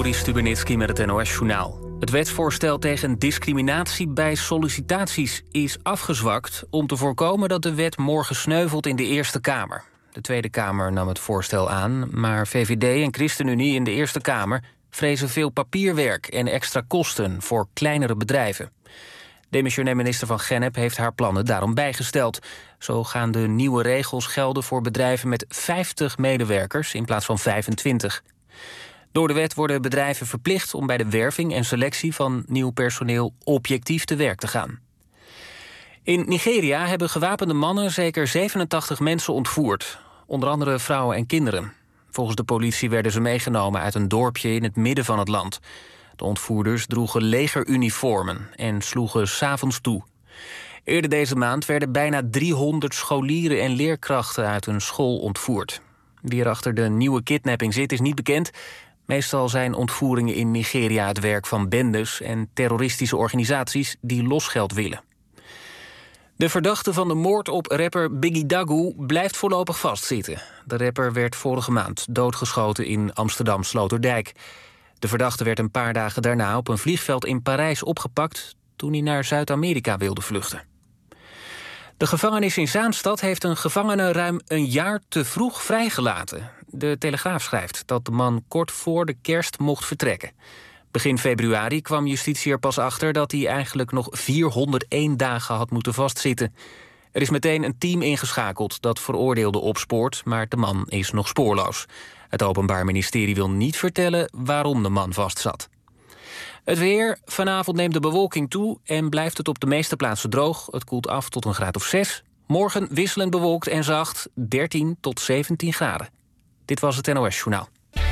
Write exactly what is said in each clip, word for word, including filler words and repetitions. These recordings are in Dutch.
Joris Stubenitski met het N O S-journaal. Het wetsvoorstel tegen discriminatie bij sollicitaties is afgezwakt om te voorkomen dat de wet morgen sneuvelt in de Eerste Kamer. De Tweede Kamer nam het voorstel aan, maar V V D en ChristenUnie in de Eerste Kamer vrezen veel papierwerk en extra kosten voor kleinere bedrijven. Demissionair minister Van Gennep heeft haar plannen daarom bijgesteld. Zo gaan de nieuwe regels gelden voor bedrijven met vijftig medewerkers in plaats van vijfentwintig. Door de wet worden bedrijven verplicht om bij de werving en selectie van nieuw personeel objectief te werk te gaan. In Nigeria hebben gewapende mannen zeker zevenentachtig mensen ontvoerd, onder andere vrouwen en kinderen. Volgens de politie werden ze meegenomen uit een dorpje in het midden van het land. De ontvoerders droegen legeruniformen en sloegen 's avonds toe. Eerder deze maand werden bijna driehonderd scholieren en leerkrachten uit een school ontvoerd. Wie er achter de nieuwe kidnapping zit is niet bekend. Meestal zijn ontvoeringen in Nigeria het werk van bendes en terroristische organisaties die losgeld willen. De verdachte van de moord op rapper Biggie Dagu blijft voorlopig vastzitten. De rapper werd vorige maand doodgeschoten in Amsterdam-Sloterdijk. De verdachte werd een paar dagen daarna op een vliegveld in Parijs opgepakt toen hij naar Zuid-Amerika wilde vluchten. De gevangenis in Zaanstad heeft een gevangene ruim een jaar te vroeg vrijgelaten. De Telegraaf schrijft dat de man kort voor de kerst mocht vertrekken. Begin februari kwam justitie er pas achter dat hij eigenlijk nog vierhonderdéén dagen had moeten vastzitten. Er is meteen een team ingeschakeld dat veroordeelde opspoort, maar de man is nog spoorloos. Het Openbaar Ministerie wil niet vertellen waarom de man vastzat. Het weer. Vanavond neemt de bewolking toe en blijft het op de meeste plaatsen droog. Het koelt af tot een graad of zes. Morgen wisselend bewolkt en zacht, dertien tot zeventien graden. Dit was het N O S-journaal.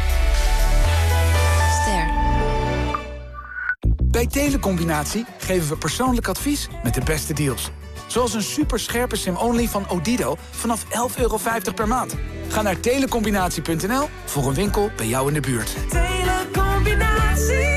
Ster. Bij Telecombinatie geven we persoonlijk advies met de beste deals. Zoals een superscherpe SIM-only van Odido vanaf elf euro vijftig per maand. Ga naar telecombinatie punt n l voor een winkel bij jou in de buurt. Telecombinatie.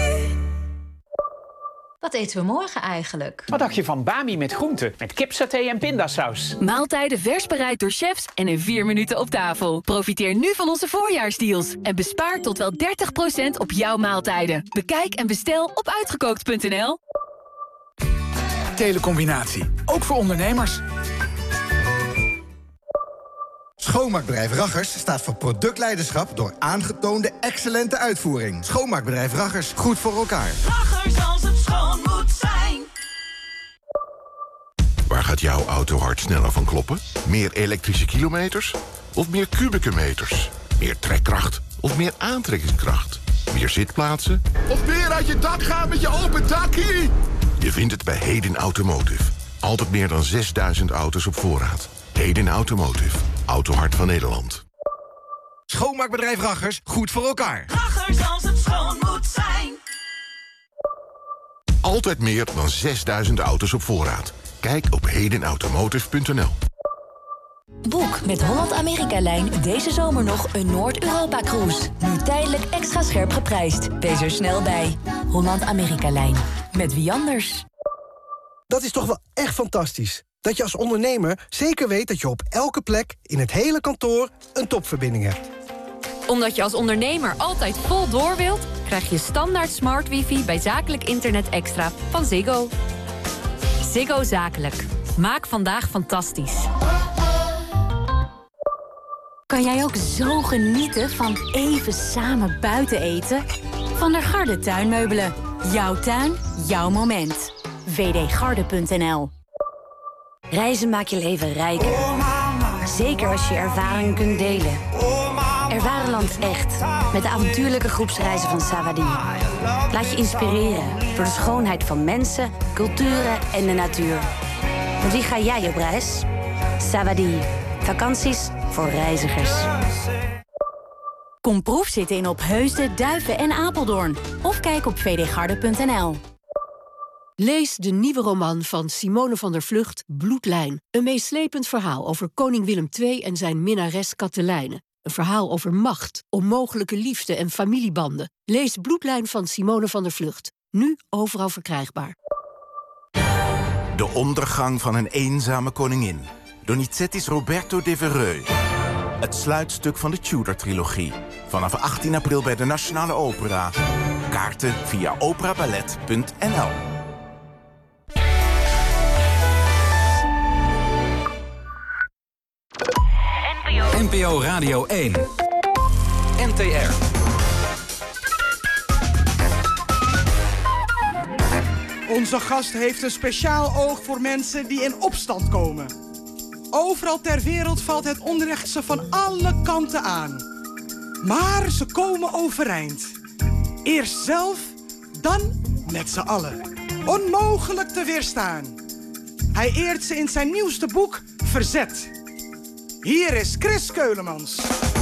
Wat eten we morgen eigenlijk? Wat dacht je van Bami met groenten, met kipsaté en pindasaus? Maaltijden vers bereid door chefs en in vier minuten op tafel. Profiteer nu van onze voorjaarsdeals en bespaar tot wel dertig procent op jouw maaltijden. Bekijk en bestel op uitgekookt punt n l. Telecombinatie, ook voor ondernemers. Schoonmaakbedrijf Raggers staat voor productleiderschap door aangetoonde excellente uitvoering. Schoonmaakbedrijf Raggers, goed voor elkaar. Raggers als het schoon moet zijn. Waar gaat jouw auto hard sneller van kloppen? Meer elektrische kilometers? Of meer kubieke meters? Meer trekkracht? Of meer aantrekkingskracht? Meer zitplaatsen? Of meer uit je dak gaan met je open dakkie? Je vindt het bij Heden Automotive. Altijd meer dan zesduizend auto's op voorraad. Heden Automotive. Autohart van Nederland. Schoonmaakbedrijf Raggers, goed voor elkaar. Raggers als het schoon moet zijn. Altijd meer dan zesduizend auto's op voorraad. Kijk op heden automotive punt n l. Boek met Holland-Amerika-lijn deze zomer nog een Noord-Europa-cruise. Nu tijdelijk extra scherp geprijsd. Wees er snel bij. Holland-Amerika-lijn. Met wie anders? Dat is toch wel echt fantastisch. Dat je als ondernemer zeker weet dat je op elke plek in het hele kantoor een topverbinding hebt. Omdat je als ondernemer altijd vol door wilt, krijg je standaard smart wifi bij zakelijk internet extra van Ziggo. Ziggo Zakelijk. Maak vandaag fantastisch. Kan jij ook zo genieten van even samen buiten eten? Van der Garde tuinmeubelen. Jouw tuin, jouw moment. v d garde punt n l. Reizen maak je leven rijker. Zeker als je ervaringen kunt delen. Ervaar land echt. Met de avontuurlijke groepsreizen van Savadi. Laat je inspireren door de schoonheid van mensen, culturen en de natuur. Met wie ga jij op reis? Savadi. Vakanties voor reizigers. Kom proefzitten in Opheusden, Duiven en Apeldoorn. Of kijk op v d garde punt n l. Lees de nieuwe roman van Simone van der Vlugt, Bloedlijn. Een meeslepend verhaal over koning Willem de Tweede en zijn minnares Katelijne. Een verhaal over macht, onmogelijke liefde en familiebanden. Lees Bloedlijn van Simone van der Vlugt. Nu overal verkrijgbaar. De ondergang van een eenzame koningin. Donizetti's Roberto Devereux. Het sluitstuk van de Tudor-trilogie. Vanaf achttien april bij de Nationale Opera. Kaarten via operaballet punt n l. N P O Radio één. N T R. Onze gast heeft een speciaal oog voor mensen die in opstand komen. Overal ter wereld valt het onrecht ze van alle kanten aan. Maar ze komen overeind. Eerst zelf, dan met z'n allen. Onmogelijk te weerstaan. Hij eert ze in zijn nieuwste boek Verzet. Hier is Chris Keulemans.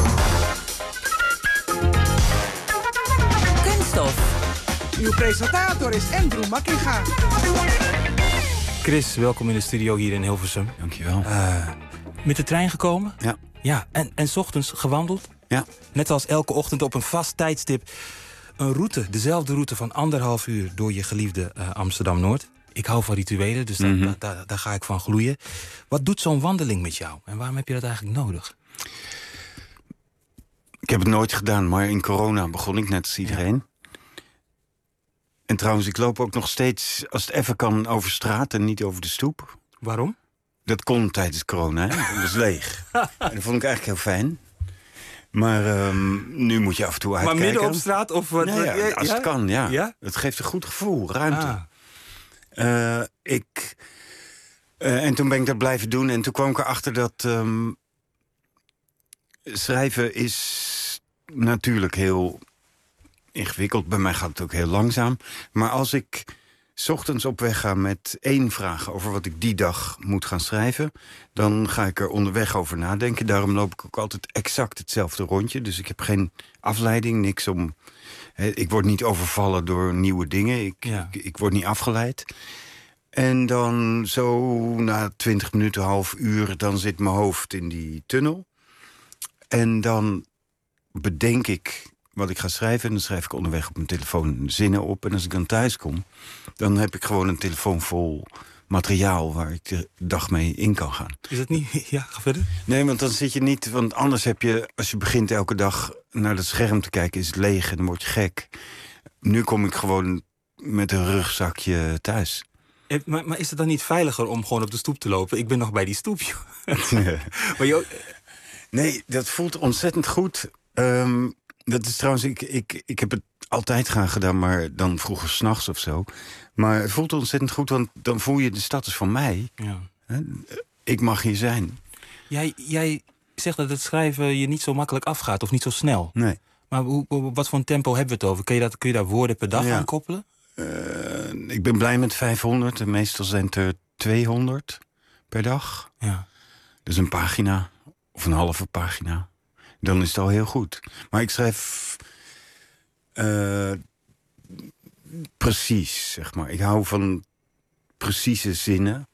Kunststof. Uw presentator is Andrew Makkinga. Chris, welkom in de studio hier in Hilversum. Dankjewel. Uh, met de trein gekomen? Ja. Ja, en, en 's ochtends gewandeld? Ja. Net als elke ochtend op een vast tijdstip. Een route, dezelfde route van anderhalf uur door je geliefde uh, Amsterdam-Noord. Ik hou van rituelen, dus daar, mm-hmm. da, da, daar ga ik van gloeien. Wat doet zo'n wandeling met jou? En waarom heb je dat eigenlijk nodig? Ik heb het nooit gedaan, maar in corona begon ik net als iedereen. Ja. En trouwens, ik loop ook nog steeds, als het even kan, over straat en niet over de stoep. Waarom? Dat kon tijdens corona, hè? Dat was leeg. En dat vond ik eigenlijk heel fijn. Maar um, nu moet je af en toe uitkijken. Maar midden op straat? Of wat? Nee, ja, als ja? het kan, ja. ja. Het geeft een goed gevoel, ruimte. Ah. Uh, ik, uh, en toen ben ik dat blijven doen. En toen kwam ik erachter dat um, schrijven is natuurlijk heel ingewikkeld. Bij mij gaat het ook heel langzaam. Maar als ik 's ochtends op weg ga met één vraag over wat ik die dag moet gaan schrijven, dan ga ik er onderweg over nadenken. Daarom loop ik ook altijd exact hetzelfde rondje. Dus ik heb geen afleiding, niks om. He, ik word niet overvallen door nieuwe dingen. Ik, ja. ik, ik word niet afgeleid. En dan zo na twintig minuten, half uur, dan zit mijn hoofd in die tunnel. En dan bedenk ik wat ik ga schrijven. En dan schrijf ik onderweg op mijn telefoon zinnen op. En als ik dan thuis kom, dan heb ik gewoon een telefoon vol materiaal waar ik de dag mee in kan gaan. Is dat niet? Ja, ga verder. Nee, want dan zit je niet. Want anders heb je, als je begint elke dag naar dat scherm te kijken, is het leeg en dan word je gek. Nu kom ik gewoon met een rugzakje thuis. Eh, maar, maar is het dan niet veiliger om gewoon op de stoep te lopen? Ik ben nog bij die stoep, joh. maar joh... Nee, dat voelt ontzettend goed. Um, dat is trouwens, ik, ik, ik heb het altijd graag gedaan, maar dan vroeger 's nachts of zo. Maar het voelt ontzettend goed, want dan voel je de stad is van mij. Ja. Ik mag hier zijn. Jij, jij zegt dat het schrijven je niet zo makkelijk afgaat of niet zo snel. Nee. Maar hoe, wat voor een tempo hebben we het over? Kun je, dat, kun je daar woorden per dag ja. aan koppelen? Uh, ik ben blij met vijfhonderd en meestal zijn het er tweehonderd per dag. Ja. Dus een pagina of een halve pagina. Dan is het al heel goed. Maar ik schrijf uh, precies, zeg maar. Ik hou van precieze zinnen.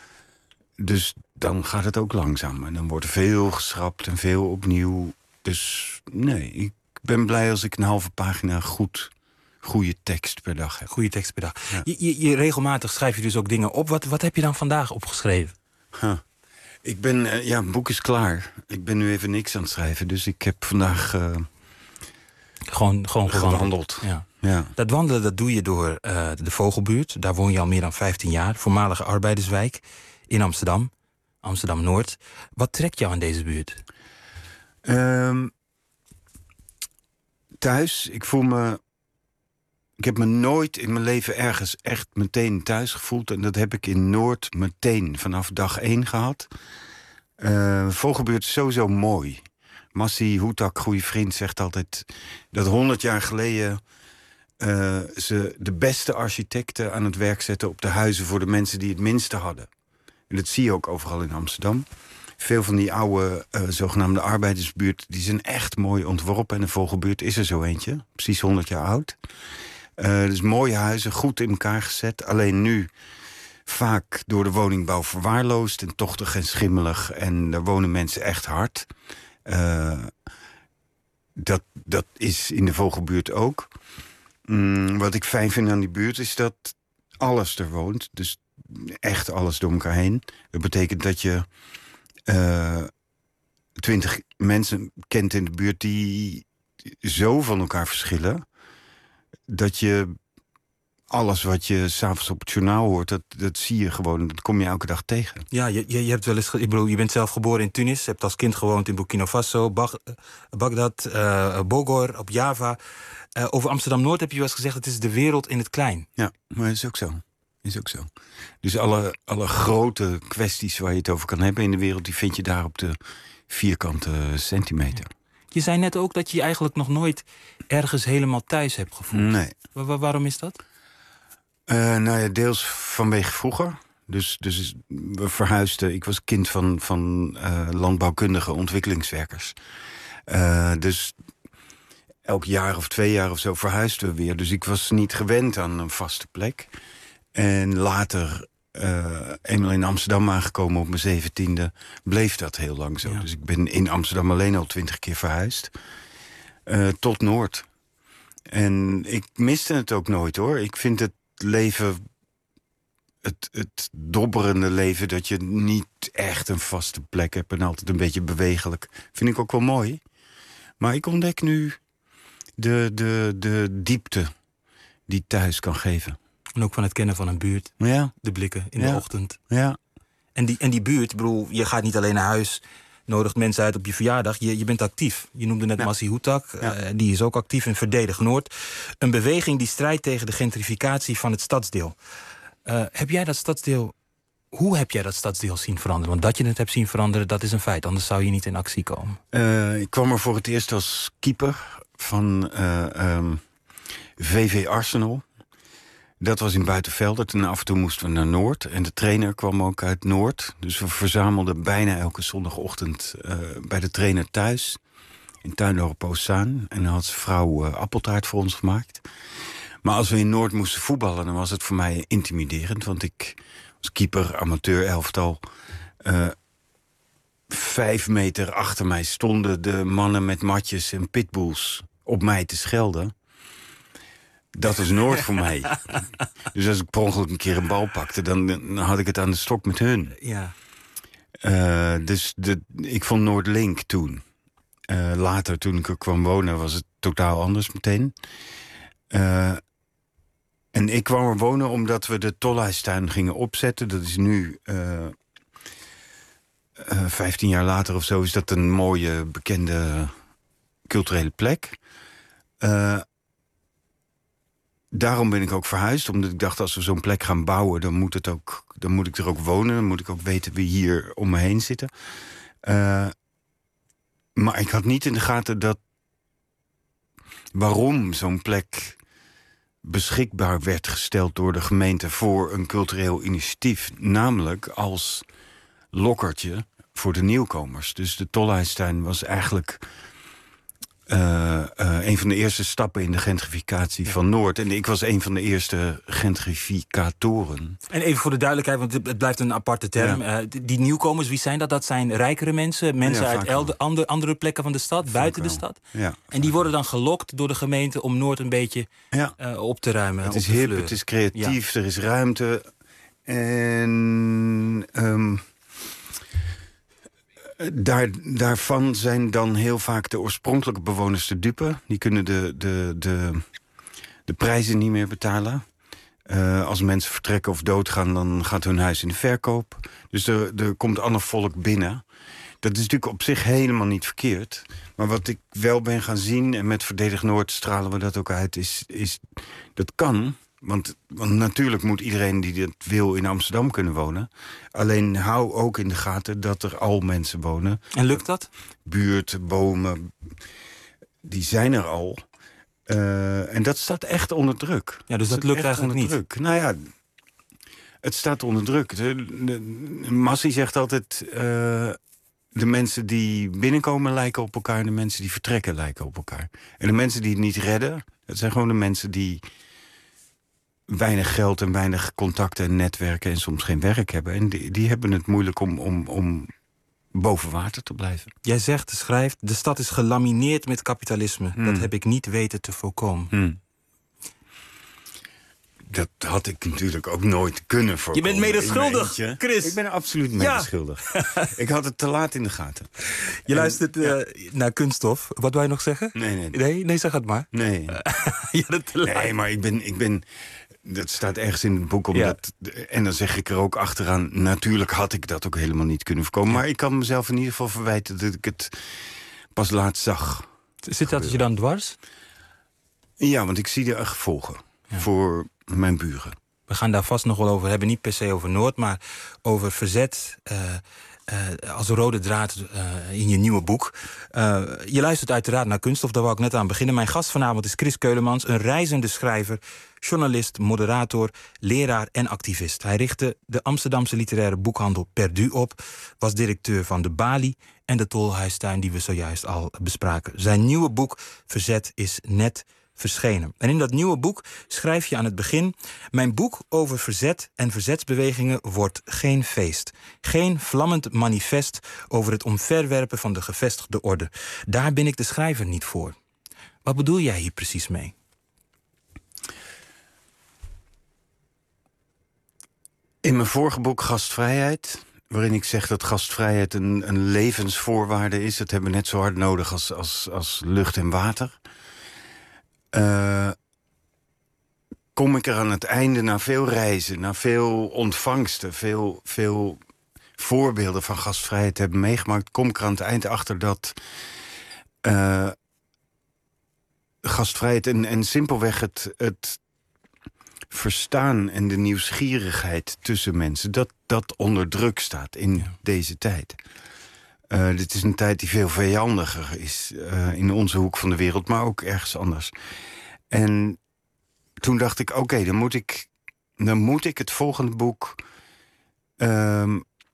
Dus dan gaat het ook langzaam. En dan wordt er veel geschrapt en veel opnieuw. Dus nee, ik ben blij als ik een halve pagina goed, goede tekst per dag heb. Goede tekst per dag. Ja. Je, je, je regelmatig schrijf je dus ook dingen op. Wat, wat heb je dan vandaag opgeschreven? Huh. Ik ben, uh, ja, het boek is klaar. Ik ben nu even niks aan het schrijven. Dus ik heb vandaag uh, gewoon, gewoon gewandeld. Ja. Ja. Dat wandelen dat doe je door uh, de Vogelbuurt. Daar woon je al meer dan vijftien jaar. Voormalige arbeiderswijk in Amsterdam. Amsterdam-Noord. Wat trekt jou aan deze buurt? Um, thuis. Ik voel me... Ik heb me nooit in mijn leven ergens echt meteen thuis gevoeld. En dat heb ik in Noord meteen vanaf dag één gehad. Uh, Vogelbuurt is sowieso mooi. Massi Hoetak, goede vriend, zegt altijd dat honderd jaar geleden uh, ze de beste architecten aan het werk zetten op de huizen voor de mensen die het minste hadden. En dat zie je ook overal in Amsterdam. Veel van die oude uh, zogenaamde arbeidersbuurt, die zijn echt mooi ontworpen. En de Vogelbuurt is er zo eentje, precies honderd jaar oud. Uh, dus mooie huizen, goed in elkaar gezet. Alleen nu vaak door de woningbouw verwaarloosd en tochtig en schimmelig. En daar wonen mensen echt hard. Uh, dat, dat is in de Vogelbuurt ook. Mm, wat ik fijn vind aan die buurt is dat alles er woont. Dus echt alles door elkaar heen. Dat betekent dat je uh, twintig mensen kent in de buurt die zo van elkaar verschillen, dat je alles wat je s'avonds op het journaal hoort, dat, dat zie je gewoon. Dat kom je elke dag tegen. Ja, je, je, je hebt wel eens. Ik bedoel, je bent zelf geboren in Tunis. Je hebt als kind gewoond in Burkina Faso, Bag, Bagdad, uh, Bogor, op Java. Uh, over Amsterdam-Noord heb je wel eens gezegd, het is de wereld in het klein. Ja, maar dat is ook zo. Is ook zo. Dus alle, alle grote kwesties waar je het over kan hebben in de wereld, die vind je daar op de vierkante centimeter. Je zei net ook dat je je eigenlijk nog nooit ergens helemaal thuis hebt gevoeld. Nee. Wa- wa- waarom is dat? Uh, nou ja, deels vanwege vroeger. Dus, dus we verhuisden. Ik was kind van, van uh, landbouwkundige ontwikkelingswerkers. Uh, dus elk jaar of twee jaar of zo verhuisden we weer. Dus ik was niet gewend aan een vaste plek. En later, uh, eenmaal in Amsterdam aangekomen op mijn zeventiende, bleef dat heel lang zo. Ja. Dus ik ben in Amsterdam alleen al twintig keer verhuisd. Uh, tot Noord. En ik miste het ook nooit, hoor. Ik vind het leven, het, het dobberende leven, dat je niet echt een vaste plek hebt en altijd een beetje bewegelijk, vind ik ook wel mooi. Maar ik ontdek nu de, de, de diepte die thuis kan geven. En ook van het kennen van een buurt. Ja. De blikken in Ja. de ochtend. Ja. En die, en die buurt, ik bedoel, je gaat niet alleen naar huis, nodigt mensen uit op je verjaardag. Je, je bent actief. Je noemde net ja. Massi Houtak, ja. uh, die is ook actief in Verdedig Noord. Een beweging die strijdt tegen de gentrificatie van het stadsdeel. Uh, heb jij dat stadsdeel, hoe heb jij dat stadsdeel zien veranderen? Want dat je het hebt zien veranderen, dat is een feit. Anders zou je niet in actie komen. Uh, ik kwam er voor het eerst als keeper van uh, um, V V Arsenal. Dat was in Buitenveldert en af en toe moesten we naar Noord. En de trainer kwam ook uit Noord. Dus we verzamelden bijna elke zondagochtend uh, bij de trainer thuis. In Tuindorp Oostzaan. En dan had zijn vrouw uh, appeltaart voor ons gemaakt. Maar als we in Noord moesten voetballen, dan was het voor mij intimiderend. Want ik was keeper, amateur, elftal. Uh, vijf meter achter mij stonden de mannen met matjes en pitbulls op mij te schelden. Dat is Noord voor mij. Dus als ik per ongeluk een keer een bal pakte, dan, dan had ik het aan de stok met hun. Ja. Uh, dus de, ik vond Noordlink toen. Uh, later, toen ik er kwam wonen, was het totaal anders meteen. Uh, en ik kwam er wonen omdat we de Tolhuistuin gingen opzetten. Dat is nu, uh, uh, vijftien jaar later of zo, is dat een mooie, bekende culturele plek. Uh, Daarom ben ik ook verhuisd, omdat ik dacht, als we zo'n plek gaan bouwen, dan moet, het ook, dan moet ik er ook wonen. Dan moet ik ook weten wie hier om me heen zitten. Uh, maar ik had niet in de gaten dat waarom zo'n plek beschikbaar werd gesteld door de gemeente voor een cultureel initiatief. Namelijk als lokkertje voor de nieuwkomers. Dus de Tolhuistuin was eigenlijk Uh, uh, een van de eerste stappen in de gentrificatie ja. van Noord. En ik was een van de eerste gentrificatoren. En even voor de duidelijkheid, want het blijft een aparte term. Ja. Uh, die nieuwkomers, wie zijn dat? Dat zijn rijkere mensen? Mensen ja, uit elde, andere, andere plekken van de stad, vaak buiten wel. de stad? Ja. En die worden dan gelokt door de gemeente om Noord een beetje ja. uh, op te ruimen. Het is hip, fleuren. Het is creatief, ja. er is ruimte. En Um, Daar, daarvan zijn dan heel vaak de oorspronkelijke bewoners te dupe. Die kunnen de, de, de, de prijzen niet meer betalen. Uh, als mensen vertrekken of doodgaan, dan gaat hun huis in de verkoop. Dus er, er komt ander volk binnen. Dat is natuurlijk op zich helemaal niet verkeerd. Maar wat ik wel ben gaan zien, en met Verdedig Noord stralen we dat ook uit, is, is dat kan. Want, want natuurlijk moet iedereen die dit wil in Amsterdam kunnen wonen. Alleen hou ook in de gaten dat er al mensen wonen. En lukt dat? Buurten, bomen, die zijn er al. Uh, en dat staat echt onder druk. Ja, dus dat, dat lukt eigenlijk niet? Druk. Nou ja, het staat onder druk. De, de, Massi zegt altijd, Uh, de mensen die binnenkomen lijken op elkaar en de mensen die vertrekken lijken op elkaar. En de mensen die het niet redden, dat zijn gewoon de mensen die weinig geld en weinig contacten en netwerken en soms geen werk hebben. En die, die hebben het moeilijk om, om, om boven water te blijven. Jij zegt, schrijft, de stad is gelamineerd met kapitalisme. Hmm. Dat heb ik niet weten te voorkomen. Hmm. dat had ik natuurlijk ook nooit kunnen voorkomen. Je bent medeschuldig, Chris. Ik ben absoluut medeschuldig. Ja. Ik had het te laat in de gaten. Je en, luistert uh, ja. naar Kunststof. Wat wou je nog zeggen? Nee, nee. Nee, nee zeg het maar. Nee. Je had het te laat. Nee, maar ik ben... Ik ben dat staat ergens in het boek. Omdat, ja. En dan zeg ik er ook achteraan... natuurlijk had ik dat ook helemaal niet kunnen voorkomen. Ja. Maar ik kan mezelf in ieder geval verwijten... dat ik het pas laat zag. Zit dat je dan dwars? Ja, want ik zie er gevolgen. Ja. Voor mijn buren. We gaan daar vast nog wel over hebben. Niet per se over Noord, maar over verzet... Uh, Uh, als rode draad uh, in je nieuwe boek. Uh, je luistert uiteraard naar Kunststof, daar wou ik net aan beginnen. Mijn gast vanavond is Chris Keulemans, een reizende schrijver, journalist, moderator, leraar en activist. Hij richtte de Amsterdamse literaire boekhandel Perdu op, was directeur van de Bali en de Tolhuistuin die we zojuist al bespraken. Zijn nieuwe boek Verzet is net verschenen. En in dat nieuwe boek schrijf je aan het begin... mijn boek over verzet en verzetsbewegingen wordt geen feest. Geen vlammend manifest over het omverwerpen van de gevestigde orde. Daar ben ik de schrijver niet voor. Wat bedoel jij hier precies mee? In mijn vorige boek Gastvrijheid... waarin ik zeg dat gastvrijheid een, een levensvoorwaarde is... dat hebben we net zo hard nodig als, als, als lucht en water... Uh, kom ik er aan het einde na veel reizen, na veel ontvangsten... veel, veel voorbeelden van gastvrijheid hebben meegemaakt... kom ik er aan het eind achter dat uh, gastvrijheid en, en simpelweg het, het verstaan... en de nieuwsgierigheid tussen mensen, dat dat onder druk staat in ja. deze tijd. Uh, dit is een tijd die veel vijandiger is uh, in onze hoek van de wereld... maar ook ergens anders. En toen dacht ik, oké, okay, dan moet ik, dan moet ik het volgende boek... Uh,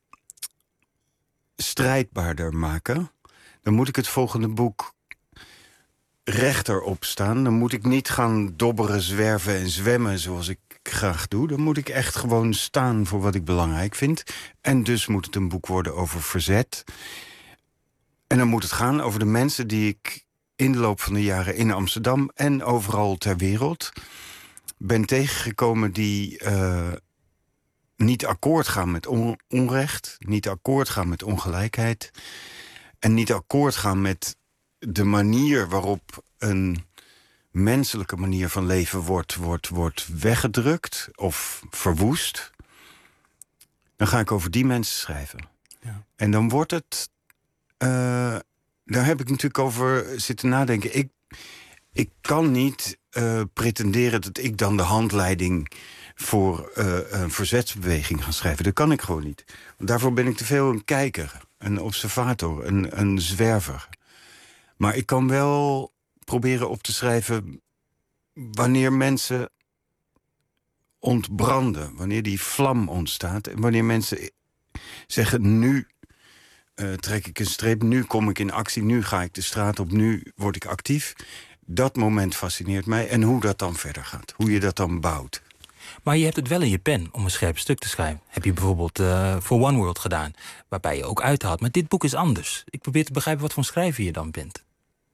strijdbaarder maken. Dan moet ik het volgende boek rechter opstaan. Dan moet ik niet gaan dobberen, zwerven en zwemmen zoals ik graag doe. Dan moet ik echt gewoon staan voor wat ik belangrijk vind. En dus moet het een boek worden over verzet... En dan moet het gaan over de mensen die ik in de loop van de jaren in Amsterdam... en overal ter wereld ben tegengekomen die uh, niet akkoord gaan met on- onrecht... niet akkoord gaan met ongelijkheid... en niet akkoord gaan met de manier waarop een menselijke manier van leven... wordt, wordt, wordt weggedrukt of verwoest. Dan ga ik over die mensen schrijven. Ja. En dan wordt het... Uh, daar heb ik natuurlijk over zitten nadenken. Ik, ik kan niet uh, pretenderen dat ik dan de handleiding... voor uh, een verzetsbeweging ga schrijven. Dat kan ik gewoon niet. Want daarvoor ben ik te veel een kijker, een observator, een, een zwerver. Maar ik kan wel proberen op te schrijven... wanneer mensen ontbranden, wanneer die vlam ontstaat... en wanneer mensen zeggen, nu... Uh, trek ik een streep, nu kom ik in actie, nu ga ik de straat op, nu word ik actief. Dat moment fascineert mij en hoe dat dan verder gaat. Hoe je dat dan bouwt. Maar je hebt het wel in je pen om een scherp stuk te schrijven. Heb je bijvoorbeeld uh, voor One World gedaan, waarbij je ook uithaalt. Maar dit boek is anders. Ik probeer te begrijpen wat voor schrijver je dan bent.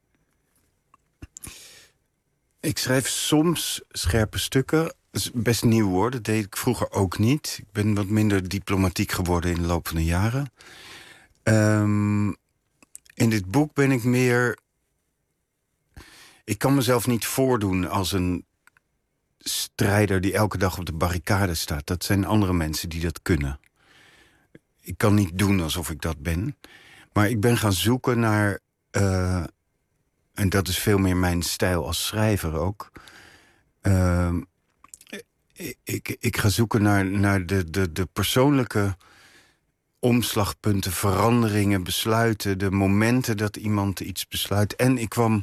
Ik schrijf soms scherpe stukken. Dat is best nieuw hoor, dat deed ik vroeger ook niet. Ik ben wat minder diplomatiek geworden in de loop van de jaren. Um, in dit boek ben ik meer... Ik kan mezelf niet voordoen als een strijder... die elke dag op de barricade staat. Dat zijn andere mensen die dat kunnen. Ik kan niet doen alsof ik dat ben. Maar ik ben gaan zoeken naar... Uh, en dat is veel meer mijn stijl als schrijver ook... Uh, ik, ik ga zoeken naar, naar de, de, de persoonlijke... omslagpunten, veranderingen, besluiten... de momenten dat iemand iets besluit. En ik kwam...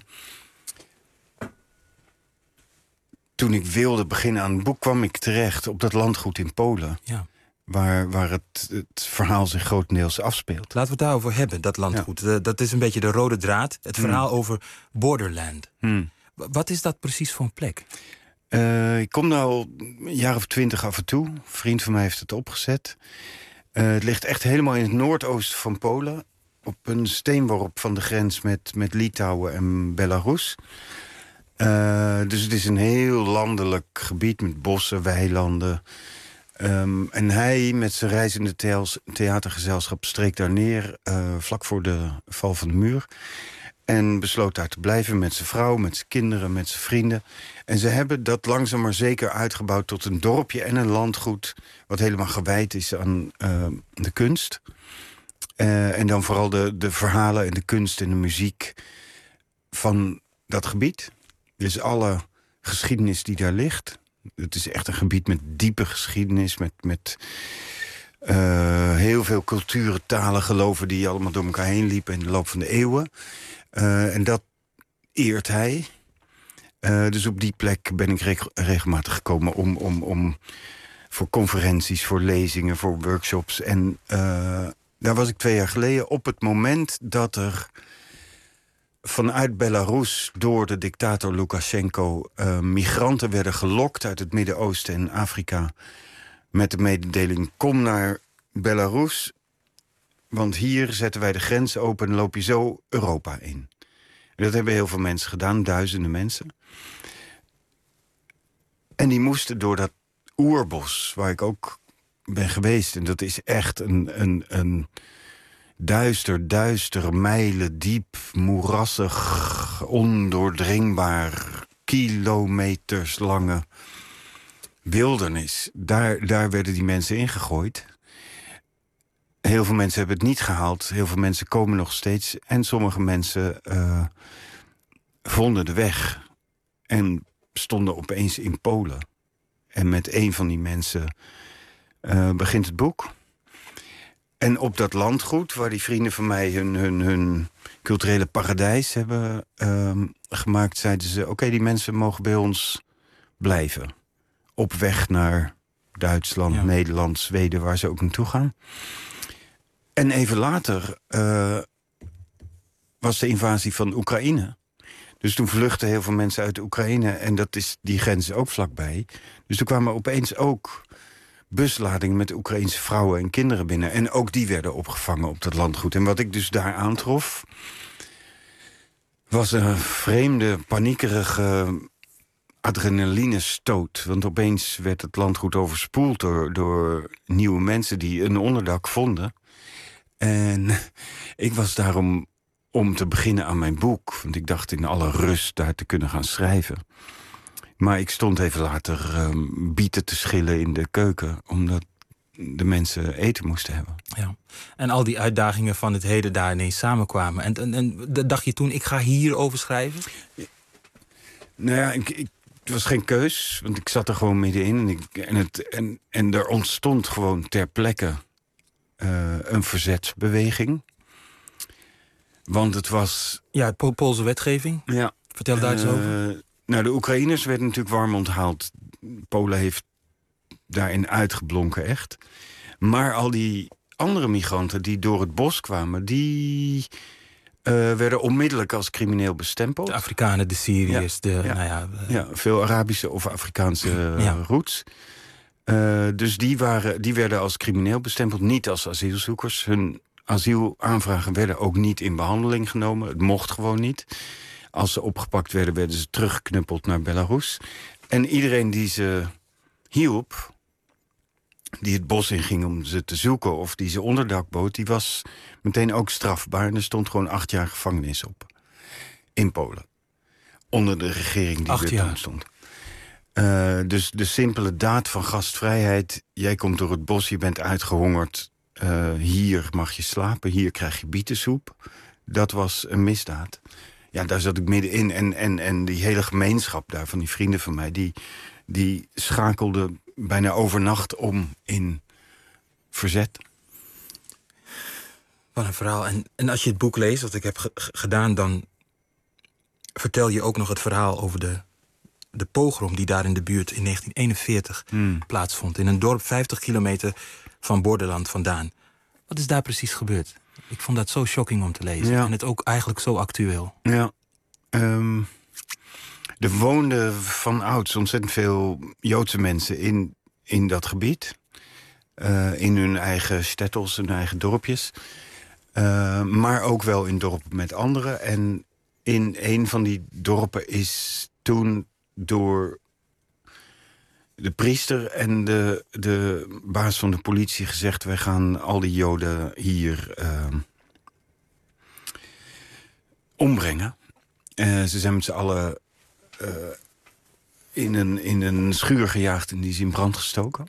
Toen ik wilde beginnen aan het boek... kwam ik terecht op dat landgoed in Polen. Ja. Waar, waar het, het verhaal zich grotendeels afspeelt. Laten we het daarover hebben, dat landgoed. Ja. Dat is een beetje de rode draad. Het verhaal hmm. over Borderland. Hmm. Wat is dat precies voor een plek? Uh, ik kom nu al een jaar of twintig af en toe. Een vriend van mij heeft het opgezet... Uh, het ligt echt helemaal in het noordoosten van Polen. Op een steenworp van de grens met, met Litouwen en Belarus. Uh, Uh, dus het is een heel landelijk gebied met bossen, weilanden. Um, en hij met zijn reizende theals, theatergezelschap streek daar neer... Uh, vlak voor de val van de muur. En besloot daar te blijven met zijn vrouw, met zijn kinderen, met zijn vrienden. En ze hebben dat langzaam maar zeker uitgebouwd tot een dorpje en een landgoed... wat helemaal gewijd is aan uh, de kunst. Uh, en dan vooral de, de verhalen en de kunst en de muziek van dat gebied. Dus alle geschiedenis die daar ligt. Het is echt een gebied met diepe geschiedenis, met... met Uh, heel veel culturen, talen, geloven die allemaal door elkaar heen liepen in de loop van de eeuwen. Uh, en dat eert hij. Uh, dus op die plek ben ik reg regelmatig gekomen om, om, om voor conferenties, voor lezingen, voor workshops. En uh, daar was ik twee jaar geleden op het moment dat er vanuit Belarus door de dictator Lukashenko uh, migranten werden gelokt uit het Midden-Oosten en Afrika. Met de mededeling, kom naar Belarus, want hier zetten wij de grens open en loop je zo Europa in. En dat hebben heel veel mensen gedaan, duizenden mensen. En die moesten door dat oerbos, waar ik ook ben geweest. En dat is echt een, een, een duister, duister, mijlen diep, moerassig, ondoordringbaar, kilometers lange wildernis. Daar, daar werden die mensen ingegooid. Heel veel mensen hebben het niet gehaald. Heel veel mensen komen nog steeds. En sommige mensen uh, vonden de weg. En stonden opeens in Polen. En met een van die mensen uh, begint het boek. En op dat landgoed, waar die vrienden van mij hun, hun, hun culturele paradijs hebben uh, gemaakt, zeiden ze, oké, okay, die mensen mogen bij ons blijven. Op weg naar Duitsland, ja. Nederland, Zweden, waar ze ook naartoe gaan. En even later uh, was de invasie van Oekraïne. Dus toen vluchtten heel veel mensen uit de Oekraïne. En dat is die grens ook vlakbij. Dus toen kwamen opeens ook busladingen met Oekraïnse vrouwen en kinderen binnen. En ook die werden opgevangen op dat landgoed. En wat ik dus daar aantrof, was een vreemde, paniekerige adrenalinestoot. Want opeens werd het landgoed overspoeld door, door nieuwe mensen die een onderdak vonden. En ik was daarom om te beginnen aan mijn boek. Want ik dacht in alle rust daar te kunnen gaan schrijven. Maar ik stond even later um, bieten te schillen in de keuken, omdat de mensen eten moesten hebben. Ja. En al die uitdagingen van het heden daar ineens samenkwamen. En, en, en dacht je toen, ik ga hierover schrijven? Nou ja, ik, ik, het was geen keus, want ik zat er gewoon middenin. En, ik, en, het, en, en er ontstond gewoon ter plekke uh, een verzetsbeweging. Want het was... Ja, po Poolse wetgeving. Ja. Vertel daar eens uh, over. Nou, de Oekraïners werden natuurlijk warm onthaald. Polen heeft daarin uitgeblonken, echt. Maar al die andere migranten die door het bos kwamen, die uh, werden onmiddellijk als crimineel bestempeld. De Afrikanen, de Syriërs, ja. de... Ja. Nou ja, uh, ja, veel Arabische of Afrikaanse uh, ja. roots. Uh, dus die, waren, die werden als crimineel bestempeld, niet als asielzoekers. Hun asielaanvragen werden ook niet in behandeling genomen. Het mocht gewoon niet. Als ze opgepakt werden, werden ze teruggeknuppeld naar Belarus. En iedereen die ze hielp, die het bos inging om ze te zoeken, of die ze onderdak bood, die was meteen ook strafbaar. En er stond gewoon acht jaar gevangenis op. In Polen. Onder de regering die er toen stond. Uh, dus de simpele daad van gastvrijheid. Jij komt door het bos, je bent uitgehongerd. Uh, hier mag je slapen, hier krijg je bietensoep. Dat was een misdaad. Ja, daar zat ik middenin. En, en, en die hele gemeenschap daar, van die vrienden van mij, die, die schakelde bijna overnacht om in verzet. Wat een verhaal. En, en als je het boek leest, wat ik heb gedaan, dan vertel je ook nog het verhaal over de, de pogrom die daar in de buurt in negentien eenenveertig hmm. plaatsvond. In een dorp vijftig kilometer van Borderland vandaan. Wat is daar precies gebeurd? Ik vond dat zo shocking om te lezen. Ja. En het ook eigenlijk zo actueel. Ja. Um, er woonden van ouds ontzettend veel Joodse mensen in, in dat gebied. Uh, in hun eigen stettels, hun eigen dorpjes. Uh, maar ook wel in dorpen met anderen. En in een van die dorpen is toen door de priester en de, de baas van de politie gezegd... wij gaan al die Joden hier uh, ombrengen. Uh, ze zijn met z'n allen uh, in, een, in een schuur gejaagd en die is in brand gestoken.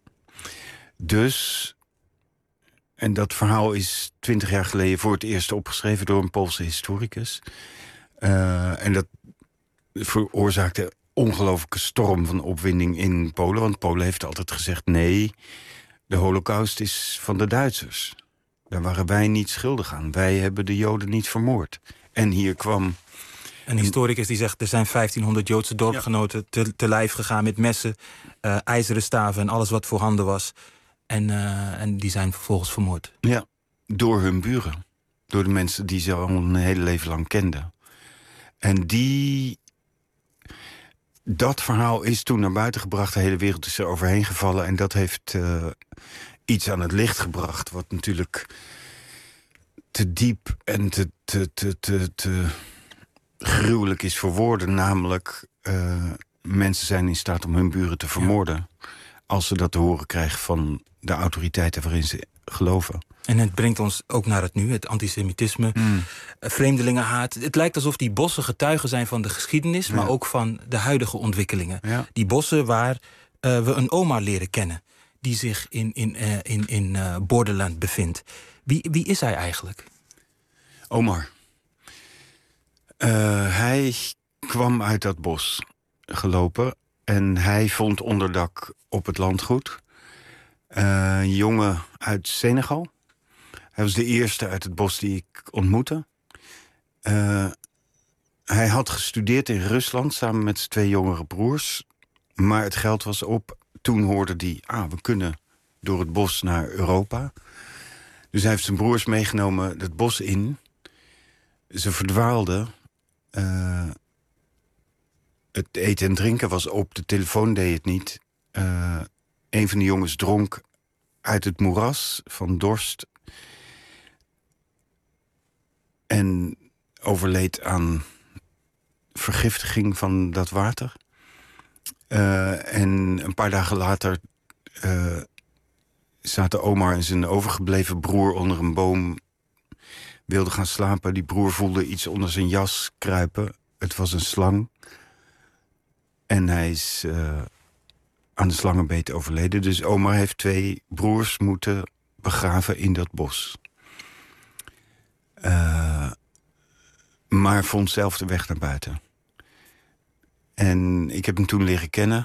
Dus, en dat verhaal is twintig jaar geleden voor het eerst opgeschreven... door een Poolse historicus. Uh, en dat veroorzaakte ongelooflijke storm van opwinding in Polen. Want Polen heeft altijd gezegd... nee, de Holocaust is van de Duitsers. Daar waren wij niet schuldig aan. Wij hebben de Joden niet vermoord. En hier kwam... Een historicus die zegt... er zijn vijftienhonderd Joodse dorpsgenoten ja. te, te lijf gegaan met messen... Uh, ijzeren staven en alles wat voorhanden was. En, uh, en die zijn vervolgens vermoord. Ja, door hun buren. Door de mensen die ze al een hele leven lang kenden. En die... Dat verhaal is toen naar buiten gebracht. De hele wereld is er overheen gevallen. En dat heeft uh, iets aan het licht gebracht... wat natuurlijk te diep en te, te, te, te, te gruwelijk is voor woorden. Namelijk, uh, mensen zijn in staat om hun buren te vermoorden... Ja. als ze dat te horen krijgen van de autoriteiten waarin ze geloven. En het brengt ons ook naar het nu, het antisemitisme, mm. vreemdelingenhaat. Het lijkt alsof die bossen getuigen zijn van de geschiedenis... Ja. maar ook van de huidige ontwikkelingen. Ja. Die bossen waar uh, we een oma leren kennen... die zich in, in, uh, in, in uh, Borderland bevindt. Wie, wie is hij eigenlijk? Omar. Uh, hij kwam uit dat bos gelopen... en hij vond onderdak op het landgoed. Uh, een jongen uit Senegal... Hij was de eerste uit het bos die ik ontmoette. Uh, hij had gestudeerd in Rusland samen met zijn twee jongere broers. Maar het geld was op. Toen hoorde hij, ah, we kunnen door het bos naar Europa. Dus hij heeft zijn broers meegenomen het bos in. Ze verdwaalden. Uh, het eten en drinken was op, de telefoon deed het niet. Uh, een van de jongens dronk uit het moeras van dorst... En overleed aan vergiftiging van dat water. Uh, en een paar dagen later uh, zaten Omar en zijn overgebleven broer onder een boom. Wilden gaan slapen. Die broer voelde iets onder zijn jas kruipen. Het was een slang. En hij is uh, aan de slangenbeet overleden. Dus Omar heeft twee broers moeten begraven in dat bos. Uh, maar vond zelf de weg naar buiten. En ik heb hem toen leren kennen.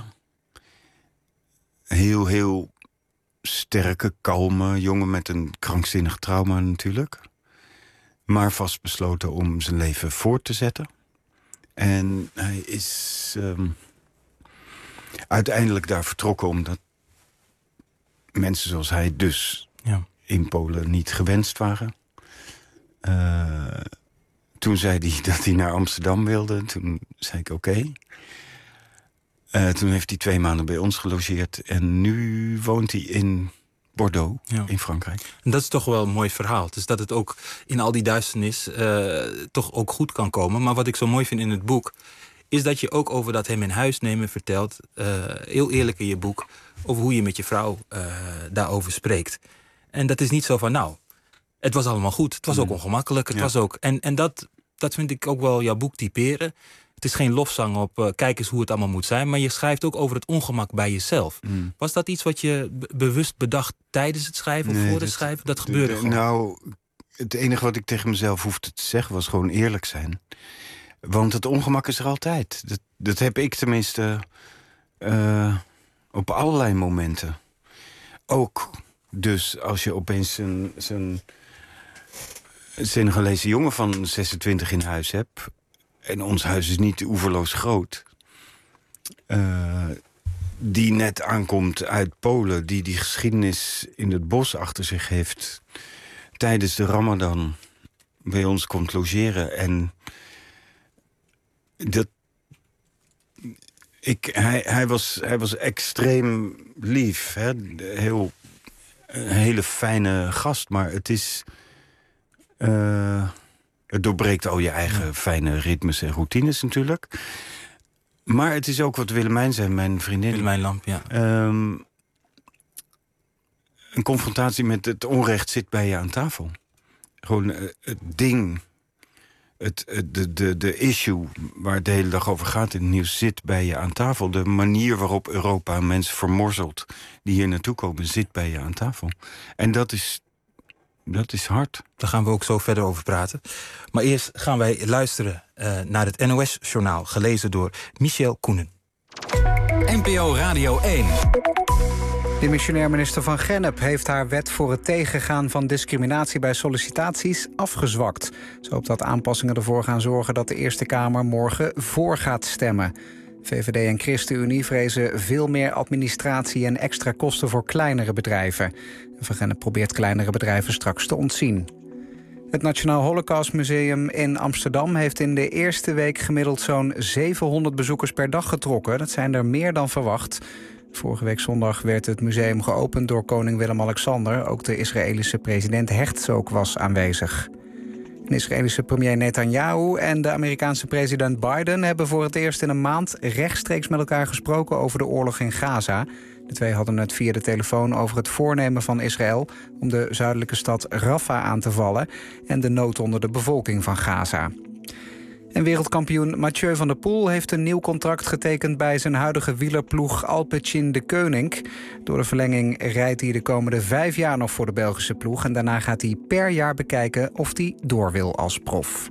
Heel, heel sterke, kalme jongen met een krankzinnig trauma natuurlijk. Maar vastbesloten om zijn leven voort te zetten. En hij is um, uiteindelijk daar vertrokken omdat mensen zoals hij dus ja. in Polen niet gewenst waren. Uh, toen zei hij dat hij naar Amsterdam wilde. Toen zei ik oké. Okay. Uh, toen heeft hij twee maanden bij ons gelogeerd. En nu woont hij in Bordeaux, ja. in Frankrijk. En dat is toch wel een mooi verhaal. Dus dat het ook in al die duisternis uh, toch ook goed kan komen. Maar wat ik zo mooi vind in het boek... is dat je ook over dat hem in huis nemen vertelt... Uh, heel eerlijk in je boek... over hoe je met je vrouw uh, daarover spreekt. En dat is niet zo van nou... Het was allemaal goed. Het was ook ongemakkelijk. Het ja. was ook, en en dat, dat vind ik ook wel jouw boek typeren. Het is geen lofzang op uh, kijk eens hoe het allemaal moet zijn. Maar je schrijft ook over het ongemak bij jezelf. Mm. Was dat iets wat je b- bewust bedacht tijdens het schrijven of nee, voor het dat, schrijven? Dat gebeurde de, de, gewoon. Nou, het enige wat ik tegen mezelf hoefde te zeggen was gewoon eerlijk zijn. Want het ongemak is er altijd. Dat, dat heb ik tenminste uh, op allerlei momenten. Ook dus als je opeens een... een een Senegalese jongen van zesentwintig in huis heb. En ons huis is niet oeverloos groot. Uh, die net aankomt uit Polen. Die die geschiedenis in het bos achter zich heeft. Tijdens de Ramadan bij ons komt logeren. En dat... Ik, hij, hij, was, hij was extreem lief. Hè? Heel, een hele fijne gast. Maar het is... Uh, het doorbreekt al je eigen ja. fijne ritmes en routines natuurlijk. Maar het is ook wat Willemijn zei, mijn vriendin. Willemijn Lamp, ja. Um, een confrontatie met het onrecht zit bij je aan tafel. Gewoon uh, het ding, het, uh, de, de, de issue waar het de hele dag over gaat in het nieuws zit bij je aan tafel. De manier waarop Europa mensen vermorzelt die hier naartoe komen zit bij je aan tafel. En dat is, dat is hard. Daar gaan we ook zo verder over praten. Maar eerst gaan wij luisteren uh, naar het N O S-journaal, gelezen door Michel Koenen. N P O Radio één. Demissionair minister Van Gennep heeft haar wet voor het tegengaan van discriminatie bij sollicitaties afgezwakt. Ze hoopt dat aanpassingen ervoor gaan zorgen dat de Eerste Kamer morgen voor gaat stemmen. V V D en ChristenUnie vrezen veel meer administratie en extra kosten voor kleinere bedrijven. Van Gennep probeert kleinere bedrijven straks te ontzien. Het Nationaal Holocaustmuseum in Amsterdam heeft in de eerste week gemiddeld zo'n zevenhonderd bezoekers per dag getrokken. Dat zijn er meer dan verwacht. Vorige week zondag werd het museum geopend door koning Willem-Alexander. Ook de Israëlische president Herzog was aanwezig. De Israëlische premier Netanyahu en de Amerikaanse president Biden hebben voor het eerst in een maand rechtstreeks met elkaar gesproken over de oorlog in Gaza. De twee hadden het via de telefoon over het voornemen van Israël om de zuidelijke stad Rafah aan te vallen en de nood onder de bevolking van Gaza. En wereldkampioen Mathieu van der Poel heeft een nieuw contract getekend bij zijn huidige wielerploeg Alpecin de Koning. Door de verlenging rijdt hij de komende vijf jaar nog voor de Belgische ploeg en daarna gaat hij per jaar bekijken of hij door wil als prof.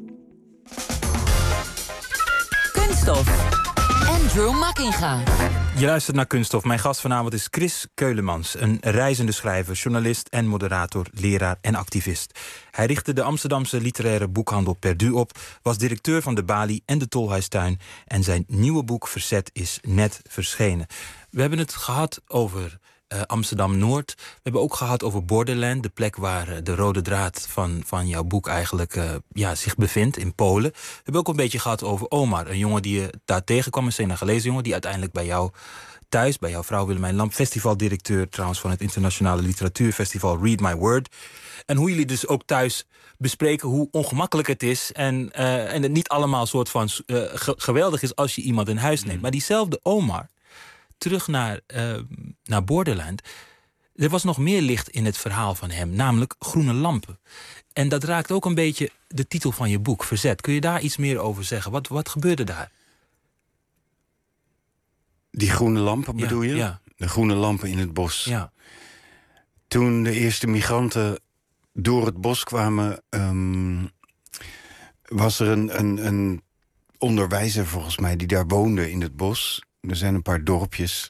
Kunststof. Andrew Makkinga. Je luistert naar Kunststof. Mijn gast vanavond is Chris Keulemans. Een reizende schrijver, journalist en moderator, leraar en activist. Hij richtte de Amsterdamse literaire boekhandel Perdu op, was directeur van de Bali en de Tolhuistuin en zijn nieuwe boek Verzet is net verschenen. We hebben het gehad over uh, Amsterdam-Noord. We hebben ook gehad over Borderland, de plek waar uh, de rode draad van, van jouw boek eigenlijk uh, ja, zich bevindt, in Polen. We hebben ook een beetje gehad over Omar, een jongen die je daar tegenkwam, een Senegalese jongen, die uiteindelijk bij jou thuis, bij jouw vrouw Willemijn Lamp, festivaldirecteur trouwens van het internationale literatuurfestival Read My Word. En hoe jullie dus ook thuis bespreken hoe ongemakkelijk het is en, uh, en het niet allemaal soort van uh, ge- geweldig is als je iemand in huis neemt. Maar diezelfde Omar, terug naar, uh, naar Borderland, er was nog meer licht in het verhaal van hem, namelijk groene lampen. En dat raakt ook een beetje de titel van je boek, Verzet. Kun je daar iets meer over zeggen? Wat, wat gebeurde daar? Die groene lampen bedoel ja, je? Ja. De groene lampen in het bos. Ja. Toen de eerste migranten door het bos kwamen, Um, was er een, een, een onderwijzer volgens mij die daar woonde in het bos. Er zijn een paar dorpjes.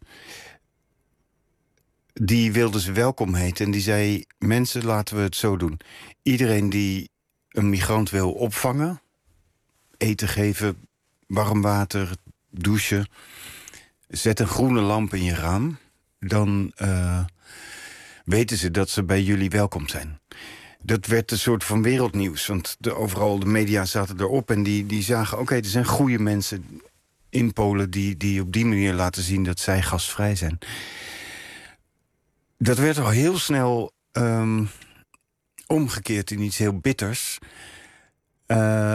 Die wilde ze welkom heten en die zei: mensen, laten we het zo doen. Iedereen die een migrant wil opvangen, eten geven, warm water, douchen, zet een groene lamp in je raam. Dan uh, weten ze dat ze bij jullie welkom zijn. Dat werd een soort van wereldnieuws. Want de, overal de media zaten erop en die, die zagen, oké, okay, er zijn goede mensen in Polen die, die op die manier laten zien dat zij gastvrij zijn. Dat werd al heel snel um, omgekeerd in iets heel bitters. Uh,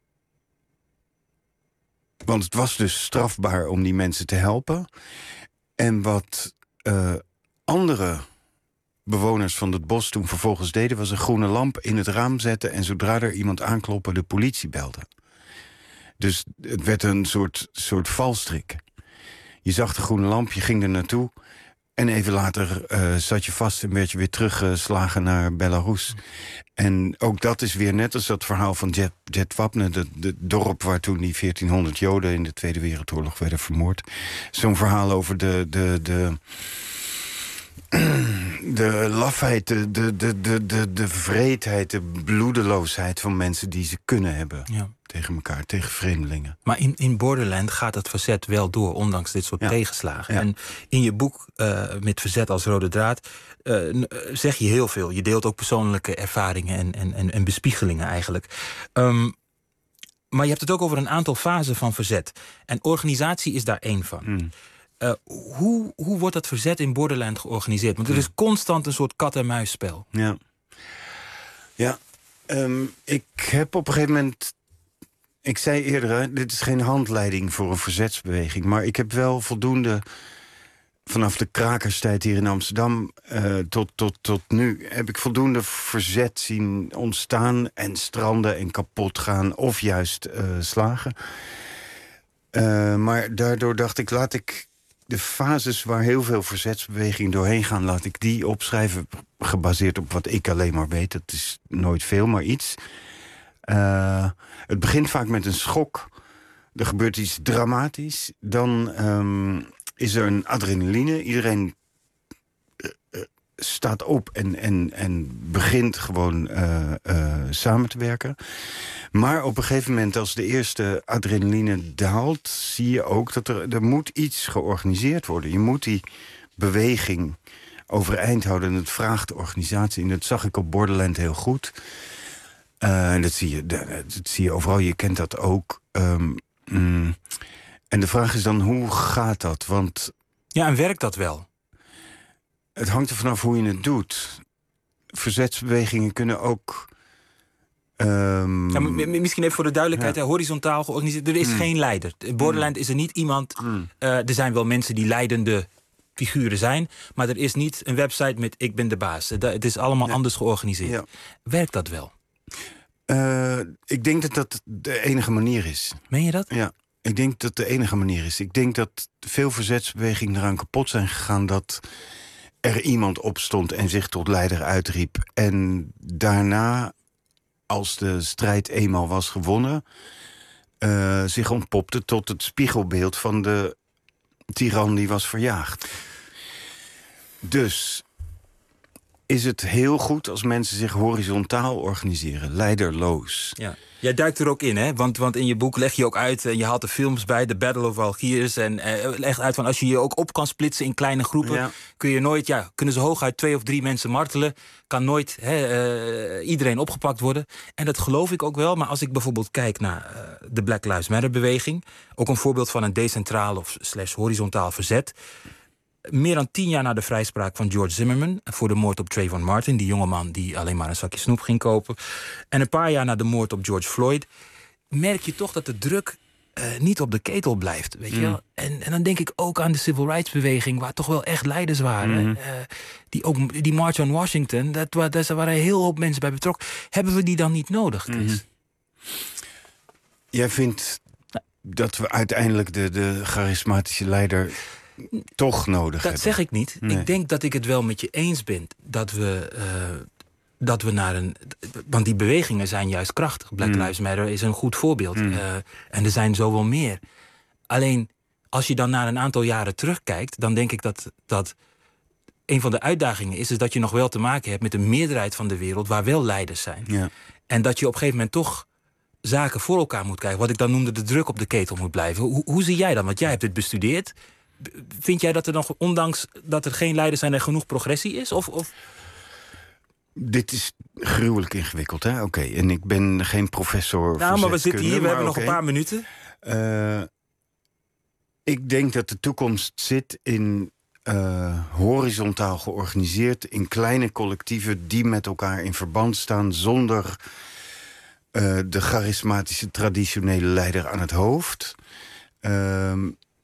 want het was dus strafbaar om die mensen te helpen. En wat uh, andere bewoners van het bos toen vervolgens deden, was een groene lamp in het raam zetten en zodra er iemand aanklopte, de politie belde. Dus het werd een soort, soort valstrik. Je zag de groene lamp, je ging er naartoe en even later uh, zat je vast en werd je weer teruggeslagen naar Belarus. En ook dat is weer net als dat verhaal van Jet, Jet Wapne, het dorp waar toen die veertienhonderd Joden in de Tweede Wereldoorlog werden vermoord. Zo'n verhaal over de, de, de, de lafheid, de, de, de, de, de, de vreedheid, de bloedeloosheid van mensen die ze kunnen hebben. Ja. Tegen elkaar, tegen vreemdelingen. Maar in, in Borderland gaat het verzet wel door, ondanks dit soort ja. tegenslagen. Ja. En in je boek, uh, met verzet als rode draad, uh, zeg je heel veel. Je deelt ook persoonlijke ervaringen en, en, en, en bespiegelingen eigenlijk. Um, maar je hebt het ook over een aantal fasen van verzet. En organisatie is daar één van. Mm. Uh, hoe, hoe wordt dat verzet in Borderland georganiseerd? Want er is constant een soort kat-en-muisspel. Ja, ja. Um, ik heb op een gegeven moment Ik zei eerder, hè, dit is geen handleiding voor een verzetsbeweging. Maar ik heb wel voldoende, vanaf de krakerstijd hier in Amsterdam uh, tot, tot, tot nu, heb ik voldoende verzet zien ontstaan en stranden en kapot gaan of juist uh, slagen. Uh, maar daardoor dacht ik, laat ik de fases waar heel veel verzetsbewegingen doorheen gaan, laat ik die opschrijven, gebaseerd op wat ik alleen maar weet. Dat is nooit veel, maar iets. Uh, het begint vaak met een schok. Er gebeurt iets dramatisch. Dan um, is er een adrenaline. Iedereen uh, uh, staat op en, en, en begint gewoon uh, uh, samen te werken. Maar op een gegeven moment, als de eerste adrenaline daalt, zie je ook dat er, er moet iets georganiseerd worden. Je moet die beweging overeind houden. En het vraagt organisatie. En dat zag ik op Borderland heel goed. Uh, en dat zie, je, dat, dat zie je overal, je kent dat ook. Um, mm, en de vraag is dan, hoe gaat dat? Want ja, en werkt dat wel? Het hangt er vanaf hoe je het doet. Verzetsbewegingen kunnen ook Um, ja, misschien even voor de duidelijkheid, ja. horizontaal georganiseerd. Er is mm. geen leider. Borderland mm. is er niet iemand. Mm. Uh, er zijn wel mensen die leidende figuren zijn, maar er is niet een website met ik ben de baas. Het is allemaal ja. anders georganiseerd. Ja. Werkt dat wel? Uh, ik denk dat dat de enige manier is. Meen je dat? Ja, ik denk dat de enige manier is. Ik denk dat veel verzetsbewegingen eraan kapot zijn gegaan dat er iemand opstond en zich tot leider uitriep. En daarna, als de strijd eenmaal was gewonnen, uh, zich ontpopte tot het spiegelbeeld van de tiran die was verjaagd. Dus is het heel goed als mensen zich horizontaal organiseren, leiderloos. Ja. Jij duikt er ook in, hè? Want, want in je boek leg je ook uit, en je haalt de films bij, The Battle of Algiers, en uh, legt uit van als je je ook op kan splitsen in kleine groepen, ja. kun je nooit, ja, kunnen ze hooguit twee of drie mensen martelen, kan nooit hè, uh, iedereen opgepakt worden. En dat geloof ik ook wel, maar als ik bijvoorbeeld kijk naar uh, de Black Lives Matter beweging, ook een voorbeeld van een decentraal of slash horizontaal verzet. Meer dan tien jaar na de vrijspraak van George Zimmerman voor de moord op Trayvon Martin, die jongeman die alleen maar een zakje snoep ging kopen, en een paar jaar na de moord op George Floyd, merk je toch dat de druk uh, niet op de ketel blijft. Weet je wel? Mm. En, en dan denk ik ook aan de Civil Rights beweging, waar toch wel echt leiders waren. Mm-hmm. Uh, die, ook, die March on Washington, dat, dat, daar waren heel hoop mensen bij betrokken. Hebben we die dan niet nodig, Chris? Mm-hmm. Jij vindt dat we uiteindelijk de, de charismatische leider toch nodig dat hebben. Dat zeg ik niet. Nee. Ik denk dat ik het wel met je eens ben dat we, uh, dat we naar een... Want die bewegingen zijn juist krachtig. Black mm. Lives Matter is een goed voorbeeld. Mm. Uh, en er zijn zoveel meer. Alleen, als je dan naar een aantal jaren terugkijkt, dan denk ik dat, dat een van de uitdagingen is, is dat je nog wel te maken hebt met een meerderheid van de wereld waar wel leiders zijn. Ja. En dat je op een gegeven moment toch zaken voor elkaar moet krijgen. Wat ik dan noemde, de druk op de ketel moet blijven. Hoe, hoe zie jij dat? Want jij hebt het bestudeerd. Vind jij dat er nog, ondanks dat er geen leiders zijn, er genoeg progressie is? Of, of? Dit is gruwelijk ingewikkeld, hè? Oké, okay. En ik ben geen professor. Nou, maar we zitten hier, we hebben okay. nog een paar minuten. Uh, ik denk dat de toekomst zit in uh, horizontaal georganiseerd, in kleine collectieven die met elkaar in verband staan, zonder uh, de charismatische traditionele leider aan het hoofd. Uh,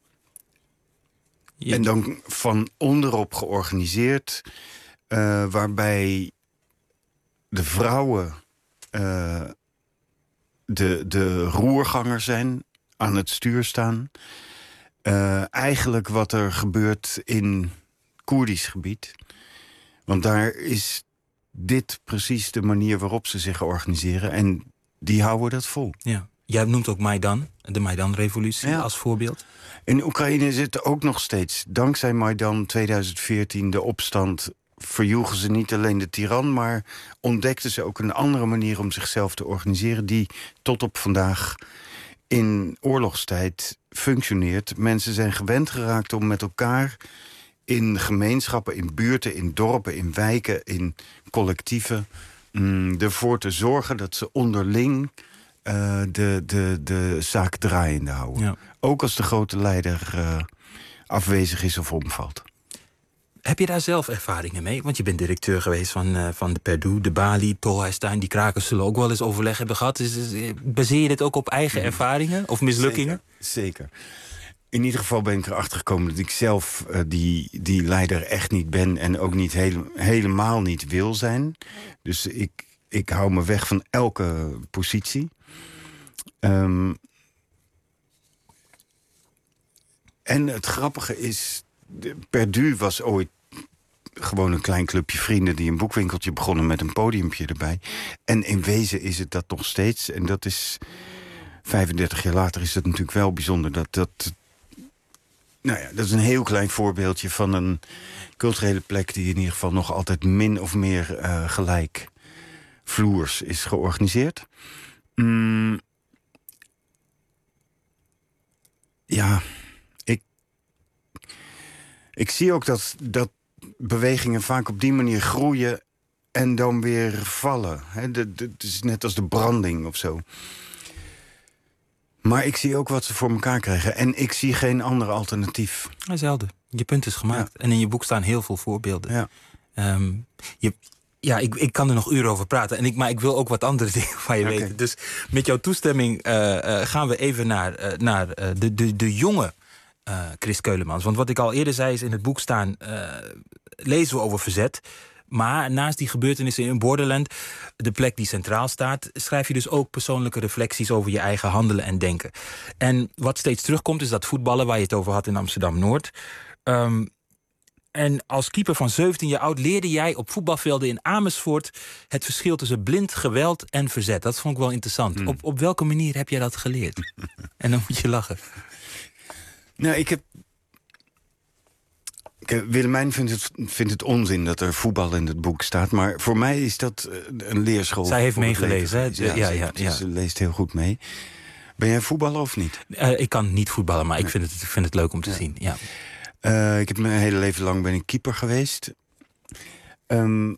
Ja. En dan van onderop georganiseerd, uh, waarbij de vrouwen uh, de, de roerganger zijn, aan het stuur staan. Uh, eigenlijk wat er gebeurt in Koerdisch gebied. Want daar is dit precies de manier waarop ze zich organiseren. En die houden dat vol. Ja. Jij noemt ook Maidan, de Maidan-revolutie, ja. als voorbeeld. In Oekraïne zit ook nog steeds, dankzij Maidan tweeduizend veertien, de opstand, verjoegen ze niet alleen de tiran, maar ontdekten ze ook een andere manier om zichzelf te organiseren, die tot op vandaag in oorlogstijd functioneert. Mensen zijn gewend geraakt om met elkaar in gemeenschappen, in buurten, in dorpen, in wijken, in collectieven, mm, ervoor te zorgen dat ze onderling Uh, de, de, de zaak draaiende houden. Ja. Ook als de grote leider uh, afwezig is of omvalt. Heb je daar zelf ervaringen mee? Want je bent directeur geweest van, uh, van de Perdue, de Bali, Tolhuistuin. Die krakers zullen ook wel eens overleg hebben gehad. Dus, dus, baseer je dit ook op eigen ervaringen of mislukkingen? Zeker. Zeker. In ieder geval ben ik erachter gekomen dat ik zelf uh, die, die leider echt niet ben... en ook niet hele, helemaal niet wil zijn. Dus ik, ik hou me weg van elke positie. Um, en het grappige is... Perdue was ooit gewoon een klein clubje vrienden... die een boekwinkeltje begonnen met een podiumpje erbij. En in wezen is het dat nog steeds. En dat is... vijfendertig jaar later is dat natuurlijk wel bijzonder. Dat, dat, nou ja, dat is een heel klein voorbeeldje van een culturele plek... die in ieder geval nog altijd min of meer uh, gelijk vloers is georganiseerd. Mm, ja... Ik zie ook dat, dat bewegingen vaak op die manier groeien en dan weer vallen. He, de, de, het is net als de branding of zo. Maar ik zie ook wat ze voor elkaar krijgen. En ik zie geen ander alternatief. Hetzelfde. Je punt is gemaakt. Ja. En in je boek staan heel veel voorbeelden. Ja, um, je, ja ik, ik kan er nog uren over praten. En ik, maar ik wil ook wat andere dingen van je okay. weten. Dus met jouw toestemming uh, uh, gaan we even naar, uh, naar uh, de, de, de jonge... Uh, Chris Keulemans. Want wat ik al eerder zei is in het boek staan... Uh, lezen we over verzet. Maar naast die gebeurtenissen in Borderland... de plek die centraal staat... schrijf je dus ook persoonlijke reflecties over je eigen handelen en denken. En wat steeds terugkomt is dat voetballen... waar je het over had in Amsterdam-Noord. Um, en als keeper van zeventien jaar oud... leerde jij op voetbalvelden in Amersfoort... het verschil tussen blind geweld en verzet. Dat vond ik wel interessant. Mm. Op, op welke manier heb jij dat geleerd? En dan moet je lachen. Nou, ik heb... Willemijn vindt het, vindt het onzin dat er voetbal in het boek staat. Maar voor mij is dat een leerschool. Zij heeft meegelezen, hè? Ja, ja, ja, ja. Ze leest heel goed mee. Ben jij voetballer of niet? Uh, ik kan niet voetballen, maar nee. ik, vind het, ik vind het leuk om te ja. zien. Ja. Uh, ik heb mijn hele leven lang ben ik keeper geweest. Um,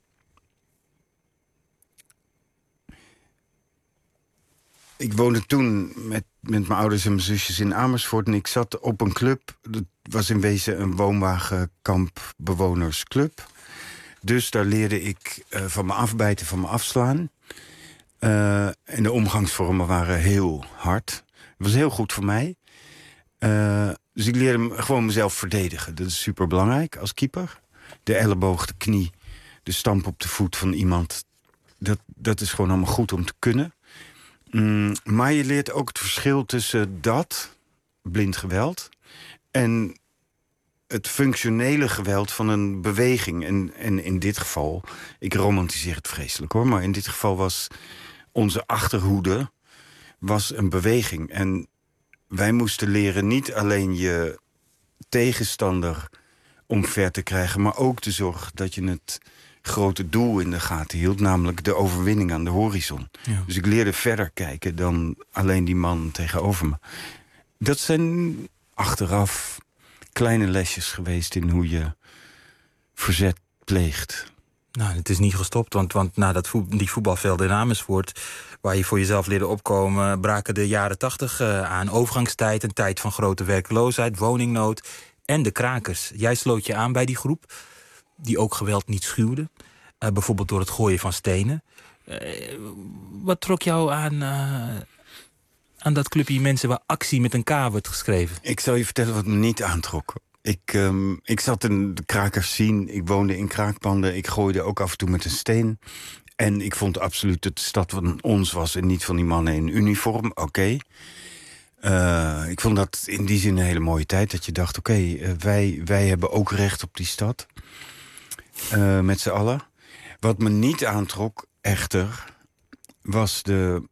ik woonde toen met, met mijn ouders en mijn zusjes in Amersfoort... en ik zat op een club. Dat was in wezen een woonwagenkampbewonersclub. Dus daar leerde ik uh, van me afbijten, van me afslaan. Uh, en de omgangsvormen waren heel hard. Het was heel goed voor mij. Uh, dus ik leerde gewoon mezelf verdedigen. Dat is superbelangrijk als keeper. De elleboog, de knie, de stamp op de voet van iemand. Dat, dat is gewoon allemaal goed om te kunnen. Mm, maar je leert ook het verschil tussen dat, blind geweld... en het functionele geweld van een beweging. En, en in dit geval, ik romantiseer het vreselijk hoor... maar in dit geval was onze achterhoede was een beweging. En wij moesten leren niet alleen je tegenstander omver te krijgen... maar ook te zorgen dat je het grote doel in de gaten hield... namelijk de overwinning aan de horizon. Ja. Dus ik leerde verder kijken dan alleen die man tegenover me. Dat zijn achteraf kleine lesjes geweest in hoe je verzet pleegt. Nou, het is niet gestopt, want, want na dat voet, die voetbalvelden in Amersfoort... waar je voor jezelf leerde opkomen, braken de jaren tachtig uh, aan. Overgangstijd, een tijd van grote werkloosheid, woningnood en de krakers. Jij sloot je aan bij die groep, die ook geweld niet schuwde. Uh, bijvoorbeeld door het gooien van stenen. Uh, wat trok jou aan... Uh, aan dat clubje mensen waar actie met een K wordt geschreven? Ik zal je vertellen wat me niet aantrok. Ik, um, ik zat in de krakers zien, ik woonde in kraakpanden... ik gooide ook af en toe met een steen. En ik vond absoluut dat de stad van ons was... en niet van die mannen in uniform, oké. Okay. Uh, ik vond dat in die zin een hele mooie tijd. Dat je dacht, oké, okay, uh, wij, wij hebben ook recht op die stad. Uh, met z'n allen. Wat me niet aantrok, echter, was de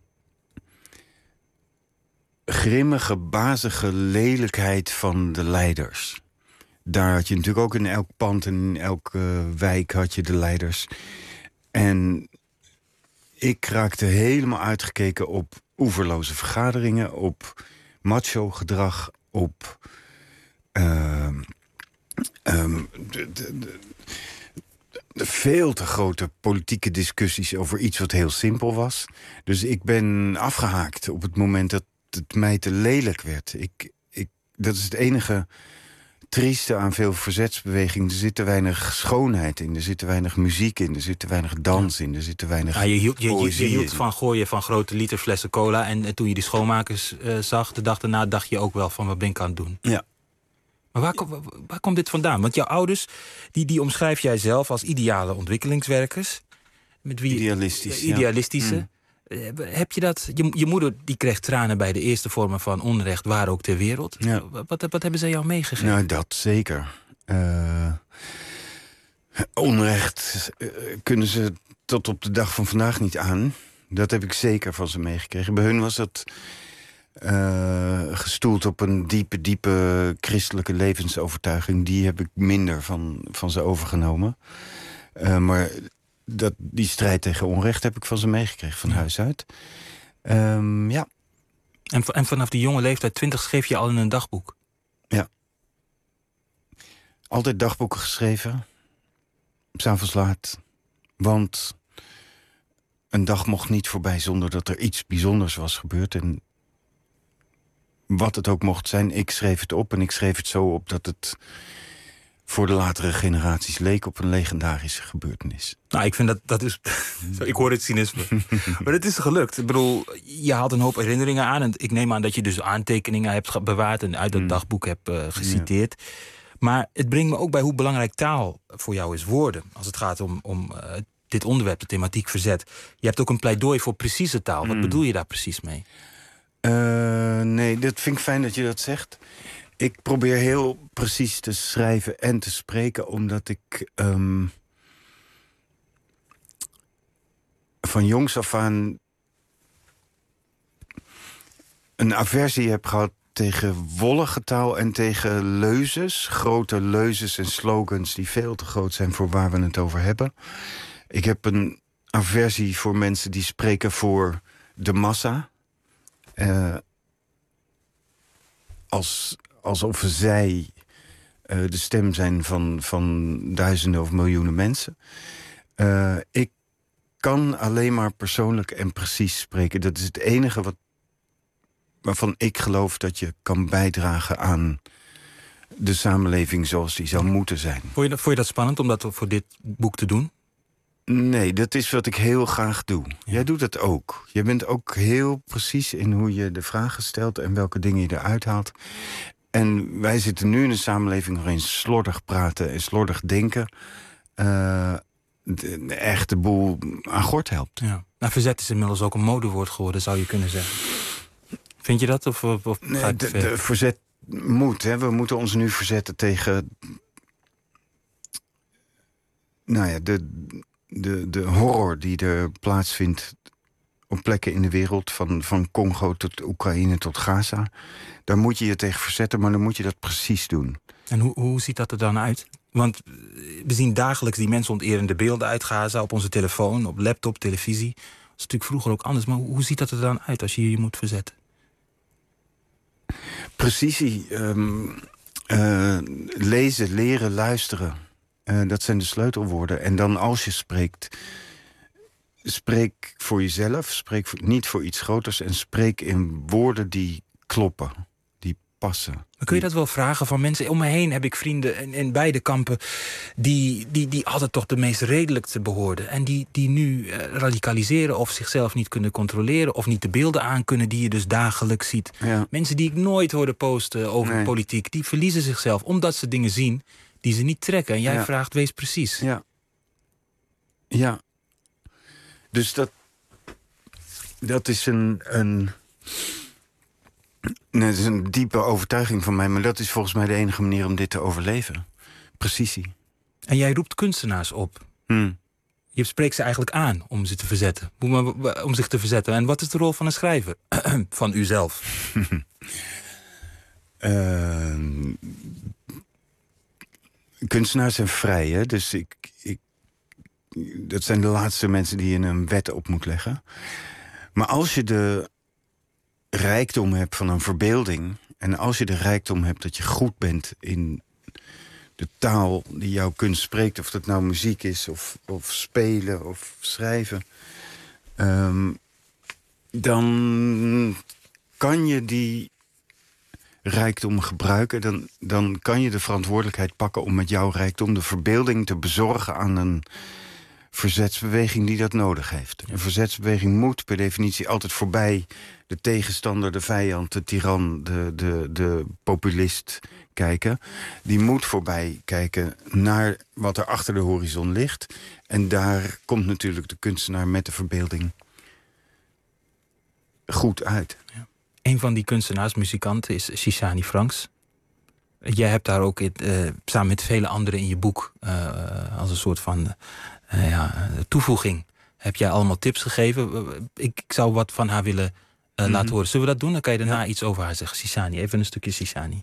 grimmige, bazige lelijkheid van de leiders. Daar had je natuurlijk ook in elk pand en in elke wijk had je de leiders. En ik raakte helemaal uitgekeken op oeverloze vergaderingen, op macho-gedrag, op uh, um, de, de, de, de veel te grote politieke discussies over iets wat heel simpel was. Dus ik ben afgehaakt op het moment dat het mij te lelijk werd. Ik, ik, dat is het enige trieste aan veel verzetsbewegingen. Er zit te weinig schoonheid in. Er zit te weinig muziek in. Er zit te weinig dans in. Er zit te weinig Ja, je hield, je, je, je poëzie hield in. van gooien van grote liter flessen cola. En, en toen je die schoonmakers uh, zag, de dag daarna dacht je ook wel van wat ben ik aan het doen. Ja. Maar waar, waar, waar komt dit vandaan? Want jouw ouders, die, die omschrijf jij zelf als ideale ontwikkelingswerkers. Met wie, Idealistisch, uh, Idealistische. Ja. Mm. Heb je dat? Je, je moeder die kreeg tranen bij de eerste vormen van onrecht, waar ook ter wereld. Ja. Wat, wat hebben ze jou meegegeven? Nou, dat zeker. Uh, onrecht uh, kunnen ze tot op de dag van vandaag niet aan. Dat heb ik zeker van ze meegekregen. Bij hun was dat uh, gestoeld op een diepe, diepe christelijke levensovertuiging. Die heb ik minder van, van ze overgenomen. Uh, maar dat, die strijd tegen onrecht heb ik van ze meegekregen, van ja. huis uit. Um, ja. En, en vanaf die jonge leeftijd, twintig, schreef je al in een dagboek? Ja. Altijd dagboeken geschreven. 'S Avonds laat. Want een dag mocht niet voorbij zonder dat er iets bijzonders was gebeurd. En wat het ook mocht zijn, ik schreef het op. En ik schreef het zo op dat het voor de latere generaties leek op een legendarische gebeurtenis. Nou, ik vind dat, dat is... ik hoor het cynisme. Maar het is gelukt. Ik bedoel, je haalt een hoop herinneringen aan. En ik neem aan dat je dus aantekeningen hebt bewaard en uit dat mm. dagboek hebt uh, geciteerd. Ja. Maar het brengt me ook bij hoe belangrijk taal voor jou is, woorden. Als het gaat om, om uh, dit onderwerp, de thematiek verzet. Je hebt ook een pleidooi voor precieze taal. Wat mm. bedoel je daar precies mee? Uh, nee, dat vind ik fijn dat je dat zegt. Ik probeer heel precies te schrijven en te spreken, omdat ik um, van jongs af aan een aversie heb gehad tegen wollige taal en tegen leuzes. Grote leuzes en slogans die veel te groot zijn voor waar we het over hebben. Ik heb een aversie voor mensen die spreken voor de massa. Uh, als... Alsof zij uh, de stem zijn van, van duizenden of miljoenen mensen. Uh, ik kan alleen maar persoonlijk en precies spreken. Dat is het enige wat, waarvan ik geloof dat je kan bijdragen aan de samenleving zoals die zou moeten zijn. Vond je dat, vond je dat spannend om dat voor dit boek te doen? Nee, dat is wat ik heel graag doe. Ja. Jij doet dat ook. Je bent ook heel precies in hoe je de vragen stelt en welke dingen je eruit haalt. En wij zitten nu in een samenleving waarin slordig praten en slordig denken uh, de, de echte boel aan gort helpt. Ja. Nou, verzet is inmiddels ook een modewoord geworden, zou je kunnen zeggen. Vind je dat? Of, of, of nee, de, de verzet moet. Hè. We moeten ons nu verzetten tegen nou ja, de, de, de horror die er plaatsvindt op plekken in de wereld, van, van Congo tot Oekraïne tot Gaza. Daar moet je je tegen verzetten, maar dan moet je dat precies doen. En hoe, hoe ziet dat er dan uit? Want we zien dagelijks die mensonterende beelden uit Gaza op onze telefoon, op laptop, televisie. Dat is natuurlijk vroeger ook anders, maar hoe ziet dat er dan uit als je je moet verzetten? Precisie, um, uh, lezen, leren, luisteren. Uh, dat zijn de sleutelwoorden. En dan als je spreekt, spreek voor jezelf, spreek voor, niet voor iets groters en spreek in woorden die kloppen, die passen. Maar kun je dat wel vragen van mensen? Om me heen heb ik vrienden in, in beide kampen die, die, die altijd toch de meest redelijkste behoorden. En die, die nu uh, radicaliseren of zichzelf niet kunnen controleren of niet de beelden aankunnen die je dus dagelijks ziet. Ja. Mensen die ik nooit hoorde posten over nee. politiek, die verliezen zichzelf omdat ze dingen zien die ze niet trekken. En jij ja. vraagt, wees precies. Ja. Ja. Dus dat, dat is een, een, nee, dat is een diepe overtuiging van mij, maar dat is volgens mij de enige manier om dit te overleven. Precisie. En jij roept kunstenaars op. Hmm. Je spreekt ze eigenlijk aan om ze te verzetten. Om zich te verzetten. En wat is de rol van een schrijver? Van uzelf? uh, kunstenaars zijn vrij, hè? Dus ik, ik dat zijn de laatste mensen die je een wet op moet leggen. Maar als je de rijkdom hebt van een verbeelding, en als je de rijkdom hebt dat je goed bent in de taal die jouw kunst spreekt, of dat nou muziek is, of, of spelen, of schrijven, um, dan kan je die rijkdom gebruiken... Dan, dan kan je de verantwoordelijkheid pakken om met jouw rijkdom... de verbeelding te bezorgen aan een verzetsbeweging die dat nodig heeft. Een verzetsbeweging moet per definitie altijd voorbij... de tegenstander, de vijand, de tiran, de, de, de populist kijken. Die moet voorbij kijken naar wat er achter de horizon ligt. En daar komt natuurlijk de kunstenaar met de verbeelding goed uit. Ja. Een van die kunstenaars, muzikanten, is Shishani Franks. Jij hebt daar ook in, uh, samen met vele anderen in je boek... Uh, als een soort van uh, ja, toevoeging... heb jij allemaal tips gegeven. Uh, ik, ik zou wat van haar willen uh, mm-hmm. laten horen. Zullen we dat doen? Dan kan je daarna ja. iets over haar zeggen. Shishani, even een stukje Shishani.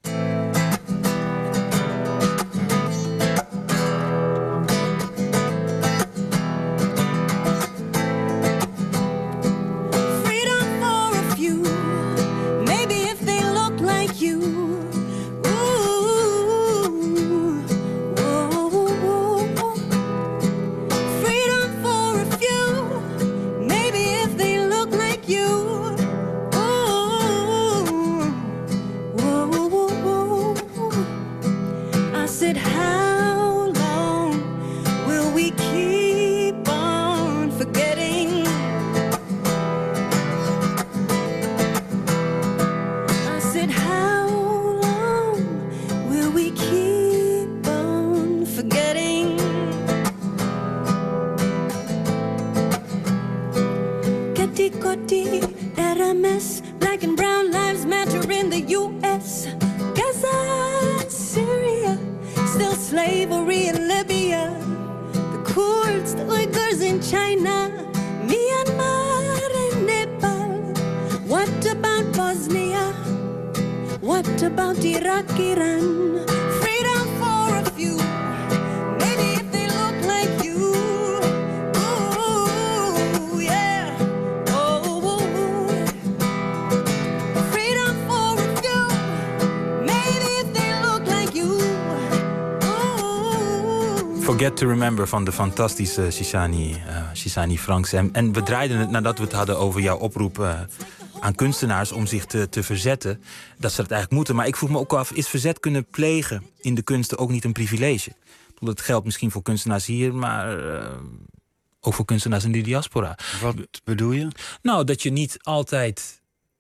Forget to Remember van de fantastische Shishani, uh, Shishani Franks. En, en we draaiden het nadat we het hadden over jouw oproep uh, aan kunstenaars om zich te, te verzetten. Dat ze dat eigenlijk moeten. Maar ik vroeg me ook af, is verzet kunnen plegen in de kunsten ook niet een privilege? Dat geldt misschien voor kunstenaars hier, maar uh, ook voor kunstenaars in de diaspora. Wat bedoel je? Nou, dat je niet altijd...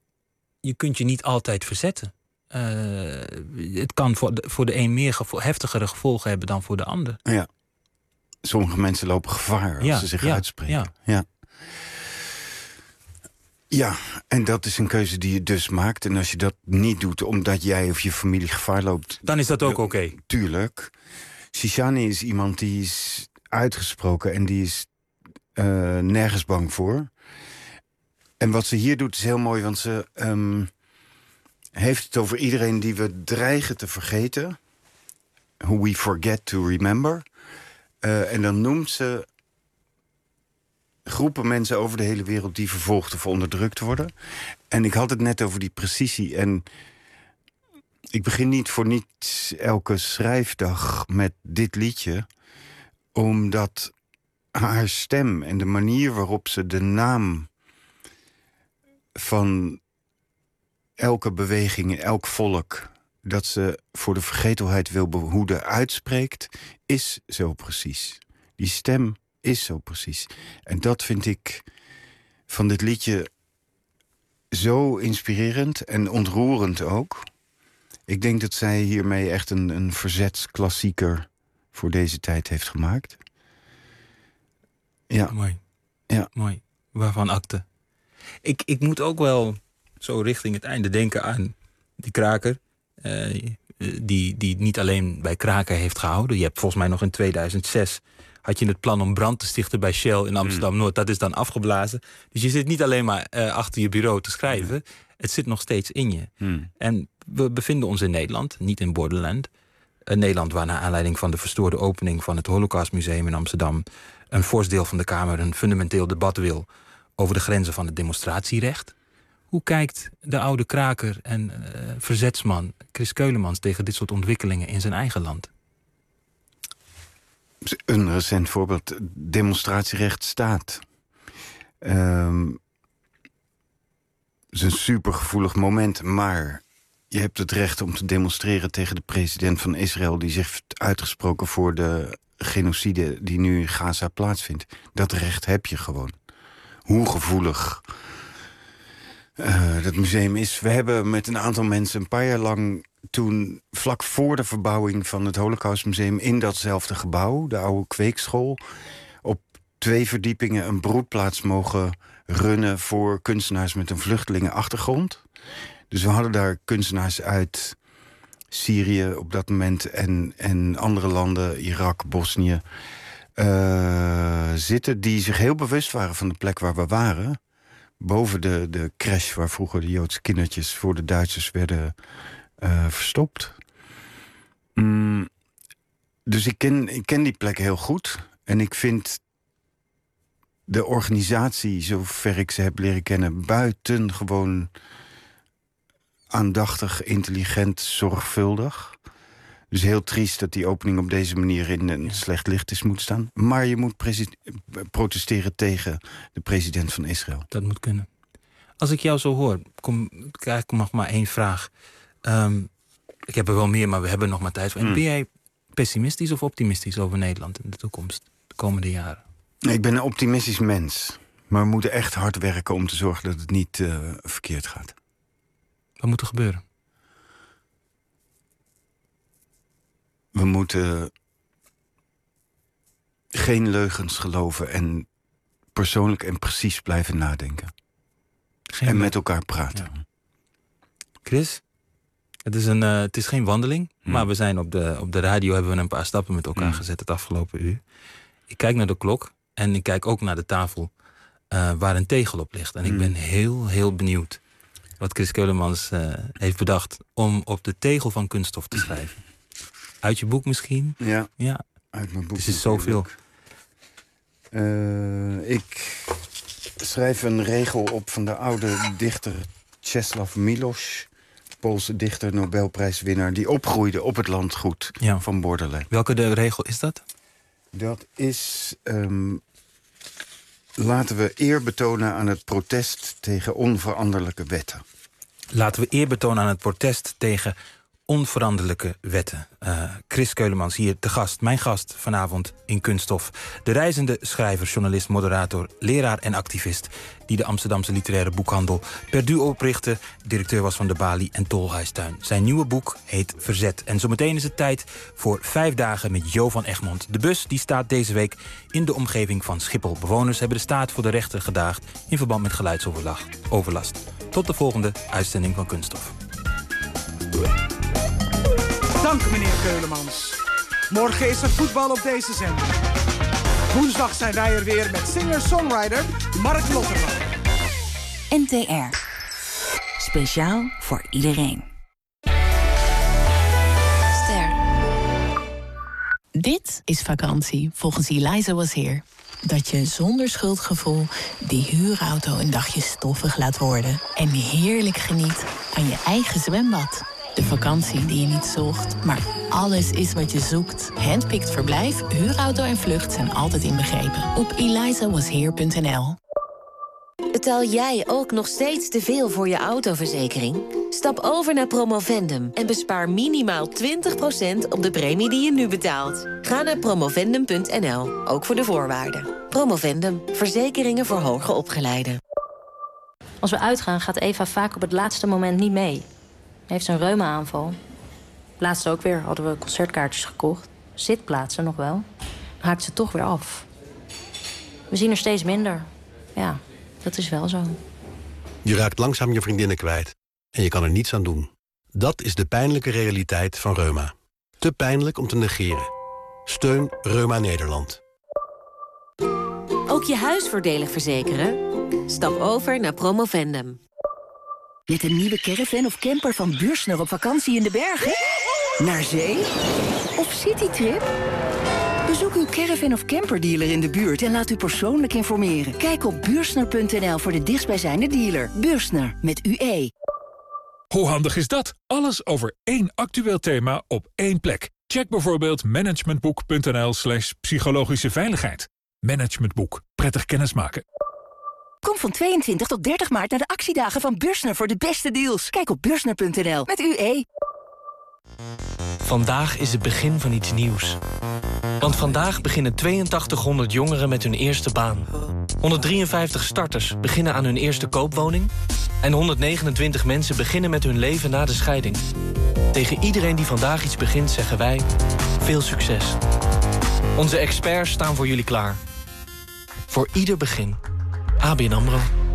Je kunt je niet altijd verzetten. Uh, het kan voor de, voor de een meer gevo- heftigere gevolgen hebben dan voor de ander. Ja. Sommige mensen lopen gevaar als ja, ze zich ja, uitspreken. Ja. Ja. ja, en dat is een keuze die je dus maakt. En als je dat niet doet omdat jij of je familie gevaar loopt... Dan is dat ook oké. Okay. Tuurlijk. Shishani is iemand die is uitgesproken en die is uh, nergens bang voor. En wat ze hier doet is heel mooi, want ze... Um, heeft het over iedereen die we dreigen te vergeten. Who we forget to remember. Uh, en dan noemt ze groepen mensen over de hele wereld die vervolgd of onderdrukt worden. En ik had het net over die precisie. En ik begin niet voor niets elke schrijfdag met dit liedje. Omdat haar stem en de manier waarop ze de naam van elke beweging in elk volk dat ze voor de vergetelheid wil behoeden uitspreekt, is zo precies. Die stem is zo precies. En dat vind ik van dit liedje zo inspirerend en ontroerend ook. Ik denk dat zij hiermee echt een, een verzetsklassieker voor deze tijd heeft gemaakt. Ja. Mooi. Ja. Mooi. Waarvan akte. Ik, ik moet ook wel zo richting het einde denken aan die kraker. Uh, die, die niet alleen bij kraker heeft gehouden. Je hebt volgens mij nog in tweeduizend zes... had je het plan om brand te stichten bij Shell in Amsterdam-Noord. Dat is dan afgeblazen. Dus je zit niet alleen maar uh, achter je bureau te schrijven. Mm. Het zit nog steeds in je. Mm. En we bevinden ons in Nederland, niet in Borderland. Een Nederland waar naar aanleiding van de verstoorde opening van het Holocaustmuseum in Amsterdam een fors deel van de Kamer een fundamenteel debat wil over de grenzen van het demonstratierecht. Hoe kijkt de oude kraker en uh, verzetsman Chris Keulemans tegen dit soort ontwikkelingen in zijn eigen land? Een recent voorbeeld. Demonstratierecht staat. Um, het is een supergevoelig moment, maar je hebt het recht om te demonstreren tegen de president van Israël... die zich heeft uitgesproken voor de genocide die nu in Gaza plaatsvindt. Dat recht heb je gewoon. Hoe gevoelig uh, dat museum is. We hebben met een aantal mensen een paar jaar lang... toen vlak voor de verbouwing van het Holocaustmuseum... in datzelfde gebouw, de oude kweekschool... op twee verdiepingen een broedplaats mogen runnen... voor kunstenaars met een vluchtelingenachtergrond. Dus we hadden daar kunstenaars uit Syrië op dat moment... en, en andere landen, Irak, Bosnië... Uh, zitten die zich heel bewust waren van de plek waar we waren. Boven de, de crash waar vroeger de Joodse kindertjes... voor de Duitsers werden uh, verstopt. Mm, dus ik ken, ik ken die plek heel goed. En ik vind de organisatie, zover ik ze heb leren kennen... buitengewoon aandachtig, intelligent, zorgvuldig... Dus heel triest dat die opening op deze manier in een ja. slecht licht is moet staan. Maar je moet protesteren tegen de president van Israël. Dat moet kunnen. Als ik jou zo hoor, kom, krijg ik nog maar één vraag. Um, ik heb er wel meer, maar we hebben nog maar tijd voor. Mm. Ben jij pessimistisch of optimistisch over Nederland in de toekomst? De komende jaren? Nee, ik ben een optimistisch mens. Maar we moeten echt hard werken om te zorgen dat het niet uh, verkeerd gaat. Wat moet er gebeuren? We moeten geen leugens geloven en persoonlijk en precies blijven nadenken. Geen en met elkaar praten. Ja. Chris, het is, een, uh, het is geen wandeling, hmm. maar we zijn op de, op de radio hebben we een paar stappen met elkaar hmm. gezet het afgelopen uur. Ik kijk naar de klok en ik kijk ook naar de tafel uh, waar een tegel op ligt. En hmm. ik ben heel, heel benieuwd wat Chris Keulemans uh, heeft bedacht om op de tegel van Kunststof te schrijven. Uit je boek misschien? Ja, ja. Uit mijn boek. Het is zoveel. Uh, ik schrijf een regel op van de oude dichter Czesław Miłosz. Poolse dichter, Nobelprijswinnaar. Die opgroeide op het landgoed ja. van Bordelais. Welke de regel is dat? Dat is... Um, laten we eer betonen aan het protest tegen onveranderlijke wetten. Laten we eer betonen aan het protest tegen... onveranderlijke wetten. Uh, Chris Keulemans hier te gast, mijn gast vanavond in Kunststof. De reizende schrijver, journalist, moderator, leraar en activist... die de Amsterdamse literaire boekhandel Perdu oprichtte... directeur was van de Bali en Tolhuistuin. Zijn nieuwe boek heet Verzet. En zometeen is het tijd voor vijf dagen met Jo van Egmond. De bus die staat deze week in de omgeving van Schiphol. Bewoners hebben de staat voor de rechter gedaagd... in verband met geluidsoverlast. Tot de volgende uitzending van Kunststof. Dank, meneer Keulemans. Morgen is er voetbal op deze zender. Woensdag zijn wij er weer met singer-songwriter Mark Lotterman. N T R. Speciaal voor iedereen. Ster. Dit is vakantie, volgens Eliza Was Here. Dat je zonder schuldgevoel die huurauto een dagje stoffig laat worden... en heerlijk geniet aan je eigen zwembad. De vakantie die je niet zocht, maar alles is wat je zoekt. Handpicked verblijf, huurauto en vlucht zijn altijd inbegrepen. Op eliza was here punt n l. Betaal jij ook nog steeds te veel voor je autoverzekering? Stap over naar Promovendum en bespaar minimaal twintig procent op de premie die je nu betaalt. Ga naar promovendum punt n l, ook voor de voorwaarden. Promovendum, verzekeringen voor hoger opgeleiden. Als we uitgaan gaat Eva vaak op het laatste moment niet mee. Heeft ze een reuma-aanval. Laatst ook weer hadden we concertkaartjes gekocht. Zitplaatsen nog wel. Dan haakt ze toch weer af. We zien er steeds minder. Ja, dat is wel zo. Je raakt langzaam je vriendinnen kwijt. En je kan er niets aan doen. Dat is de pijnlijke realiteit van reuma. Te pijnlijk om te negeren. Steun Reuma Nederland. Ook je huis voordelig verzekeren? Stap over naar Promovendum. Met een nieuwe caravan of camper van Buursner op vakantie in de bergen? Naar zee? Of citytrip? Bezoek uw caravan of camperdealer in de buurt en laat u persoonlijk informeren. Kijk op buursner punt n l voor de dichtstbijzijnde dealer. Buursner, met U E. Hoe handig is dat? Alles over één actueel thema op één plek. Check bijvoorbeeld managementboek punt n l slash psychologische veiligheid. Managementboek. Prettig kennismaken. Kom van tweeëntwintig tot dertig maart naar de actiedagen van Beursner voor de beste deals. Kijk op beursner punt n l met U E. Vandaag is het begin van iets nieuws. Want vandaag beginnen tweeëntachtighonderd jongeren met hun eerste baan. honderddrieënvijftig starters beginnen aan hun eerste koopwoning. En honderdnegenentwintig mensen beginnen met hun leven na de scheiding. Tegen iedereen die vandaag iets begint zeggen wij: veel succes. Onze experts staan voor jullie klaar. Voor ieder begin. A B N AMRO.